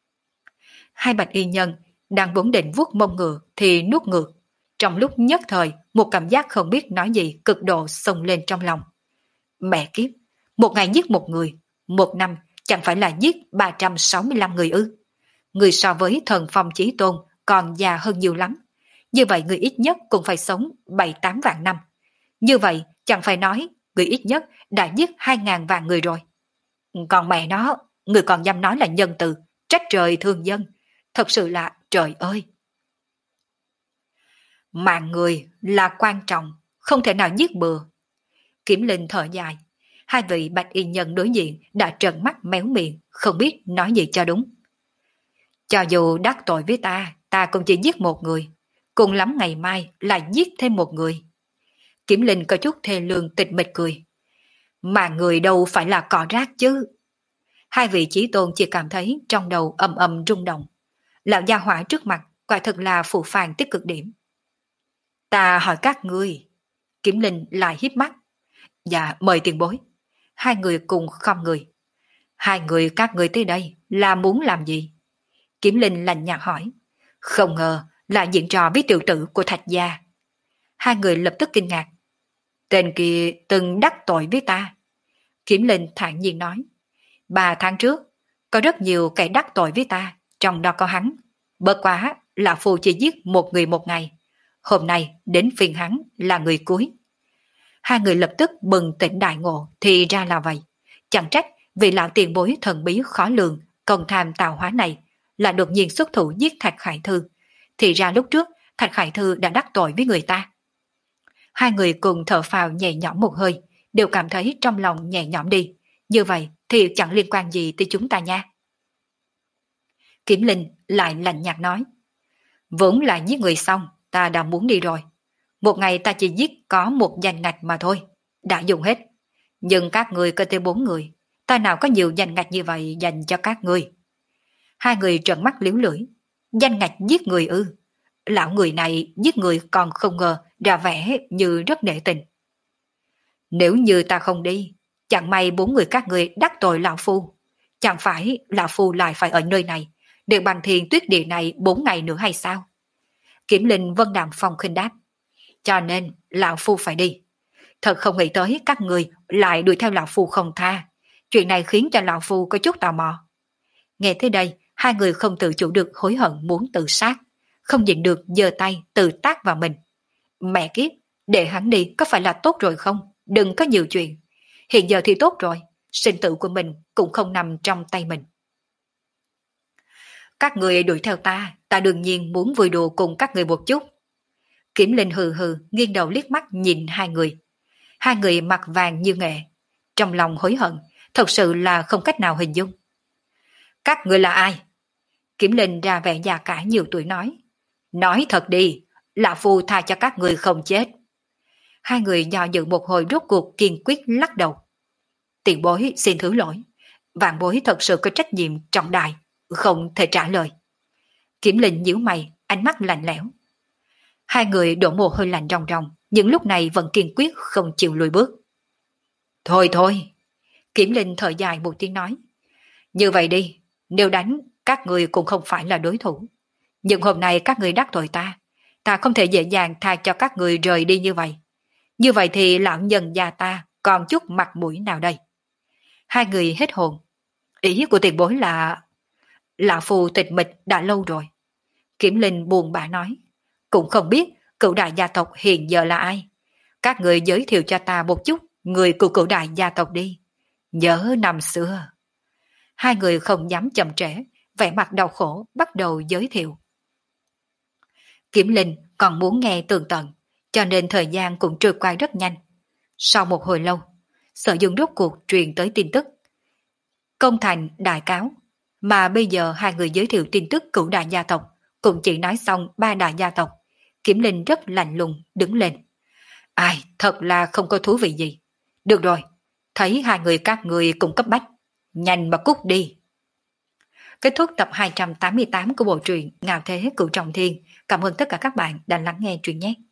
Hai bạch y nhân đang vốn định vuốt mông ngựa thì nuốt ngược. Trong lúc nhất thời, một cảm giác không biết nói gì cực độ xông lên trong lòng. Mẹ kiếp, một ngày giết một người, một năm chẳng phải là giết ba trăm sáu mươi lăm người ư? Người so với Thần Phong chí tôn còn già hơn nhiều lắm. Như vậy người ít nhất cũng phải sống bảy tám vạn năm. Như vậy chẳng phải nói người ít nhất đã giết hai ngàn vạn người rồi. Còn mẹ nó, người còn dám nói là nhân từ, trách trời thương dân. Thật sự là trời ơi! Mạng người là quan trọng, không thể nào giết bừa. Kiểm Linh thở dài. Hai vị bạch y nhân đối diện đã trợn mắt méo miệng, không biết nói gì cho đúng. Cho dù đắc tội với ta, ta cũng chỉ giết một người. Cùng lắm ngày mai lại giết thêm một người. Kiểm Linh có chút thê lương tịch mịch cười. Mà người đâu phải là cỏ rác chứ. Hai vị chí tôn chỉ cảm thấy trong đầu ầm ầm rung động. Lão gia hỏa trước mặt quả thật là phù phàng tích cực điểm. Ta hỏi các ngươi. Kiểm Linh lại híp mắt. Dạ mời tiền bối. Hai người cùng khom người. Hai người các ngươi tới đây là muốn làm gì? Kiểm Linh lạnh nhạt hỏi. Không ngờ là diễn trò với tiểu tử của Thạch gia. Hai người lập tức kinh ngạc. Tên kia từng đắc tội với ta. Kiểm Linh thản nhiên nói. Ba tháng trước, có rất nhiều kẻ đắc tội với ta, trong đó có hắn. Bất quá là phù chỉ giết một người một ngày. Hôm nay đến phiên hắn là người cuối. Hai người lập tức bừng tỉnh đại ngộ, thì ra là vậy. Chẳng trách vị lão tiền bối thần bí khó lường, công tham tạo hóa này là đột nhiên xuất thủ giết Thạch Khải Thư. Thì ra lúc trước Thạch Khải Thư đã đắc tội với người ta. Hai người cùng thở phào nhẹ nhõm một hơi, đều cảm thấy trong lòng nhẹ nhõm đi. Như vậy thì chẳng liên quan gì tới chúng ta nha. Kiểm Linh lại lạnh nhạt nói, vốn là giết người xong, ta đã muốn đi rồi. Một ngày ta chỉ giết có một danh ngạch mà thôi, đã dùng hết. Nhưng các người có tới bốn người, ta nào có nhiều danh ngạch như vậy dành cho các người. Hai người trợn mắt liếu lưỡi, danh ngạch giết người ư? Lão người này giết người còn không ngờ ra vẻ như rất nể tình. Nếu như ta không đi, chẳng may bốn người các người đắc tội lão phu. Chẳng phải lão phu lại phải ở nơi này, để bằng thiền tuyết địa này bốn ngày nữa hay sao? Kiểm Linh vân đạm phong khinh đáp. Cho nên lão phu phải đi. Thật không nghĩ tới các người lại đuổi theo lão phu không tha. Chuyện này khiến cho lão phu có chút tò mò. Nghe tới đây, hai người không tự chủ được hối hận muốn tự sát, không nhịn được giơ tay tự tác vào mình. Mẹ kiếp, để hắn đi có phải là tốt rồi không? Đừng có nhiều chuyện. Hiện giờ thì tốt rồi, sinh tử của mình cũng không nằm trong tay mình. Các người đuổi theo ta, ta đương nhiên muốn vui đùa cùng các người một chút. Kiểm Linh hừ hừ nghiêng đầu liếc mắt nhìn hai người. Hai người mặt vàng như nghệ, trong lòng hối hận, thật sự là không cách nào hình dung. Các người là ai? Kiểm Linh ra vẻ già cả nhiều tuổi nói. Nói thật đi, lão phu tha cho các người không chết. Hai người dò dự một hồi rốt cuộc kiên quyết lắc đầu. Tiền bối xin thứ lỗi, vạn bối thật sự có trách nhiệm trọng đại, không thể trả lời. Kiểm Linh nhíu mày, ánh mắt lạnh lẽo. Hai người đổ mồ hôi lạnh ròng ròng, nhưng lúc này vẫn kiên quyết không chịu lùi bước. Thôi thôi, Kiểm Linh thở dài một tiếng nói. Như vậy đi, nếu đánh, các người cũng không phải là đối thủ. Nhưng hôm nay các người đắc tội ta, ta không thể dễ dàng tha cho các người rời đi như vậy. Như vậy thì lão nhân gia ta còn chút mặt mũi nào đây? Hai người hết hồn. Ý của tiền bối là... Lão phù tịch mịch đã lâu rồi. Kiểm Linh buồn bã nói. Cũng không biết cửu đại gia tộc hiện giờ là ai. Các người giới thiệu cho ta một chút người của cửu đại gia tộc đi. Nhớ năm xưa. Hai người không dám chậm trễ, vẻ mặt đau khổ bắt đầu giới thiệu. Kiểm Linh còn muốn nghe tường tận, cho nên thời gian cũng trôi qua rất nhanh. Sau một hồi lâu, Sở Dương rốt cuộc truyền tới tin tức. Công thành đại cáo, mà bây giờ hai người giới thiệu tin tức cửu đại gia tộc, cũng chỉ nói xong ba đại gia tộc. Kiểm Linh rất lạnh lùng đứng lên. Ai, thật là không có thú vị gì. Được rồi, thấy hai người các người cùng cấp bách, nhanh mà cút đi. Kết thúc tập hai trăm tám mươi tám của bộ truyện Ngạo Thế Cửu Trọng Thiên. Cảm ơn tất cả các bạn đã lắng nghe truyện nhé.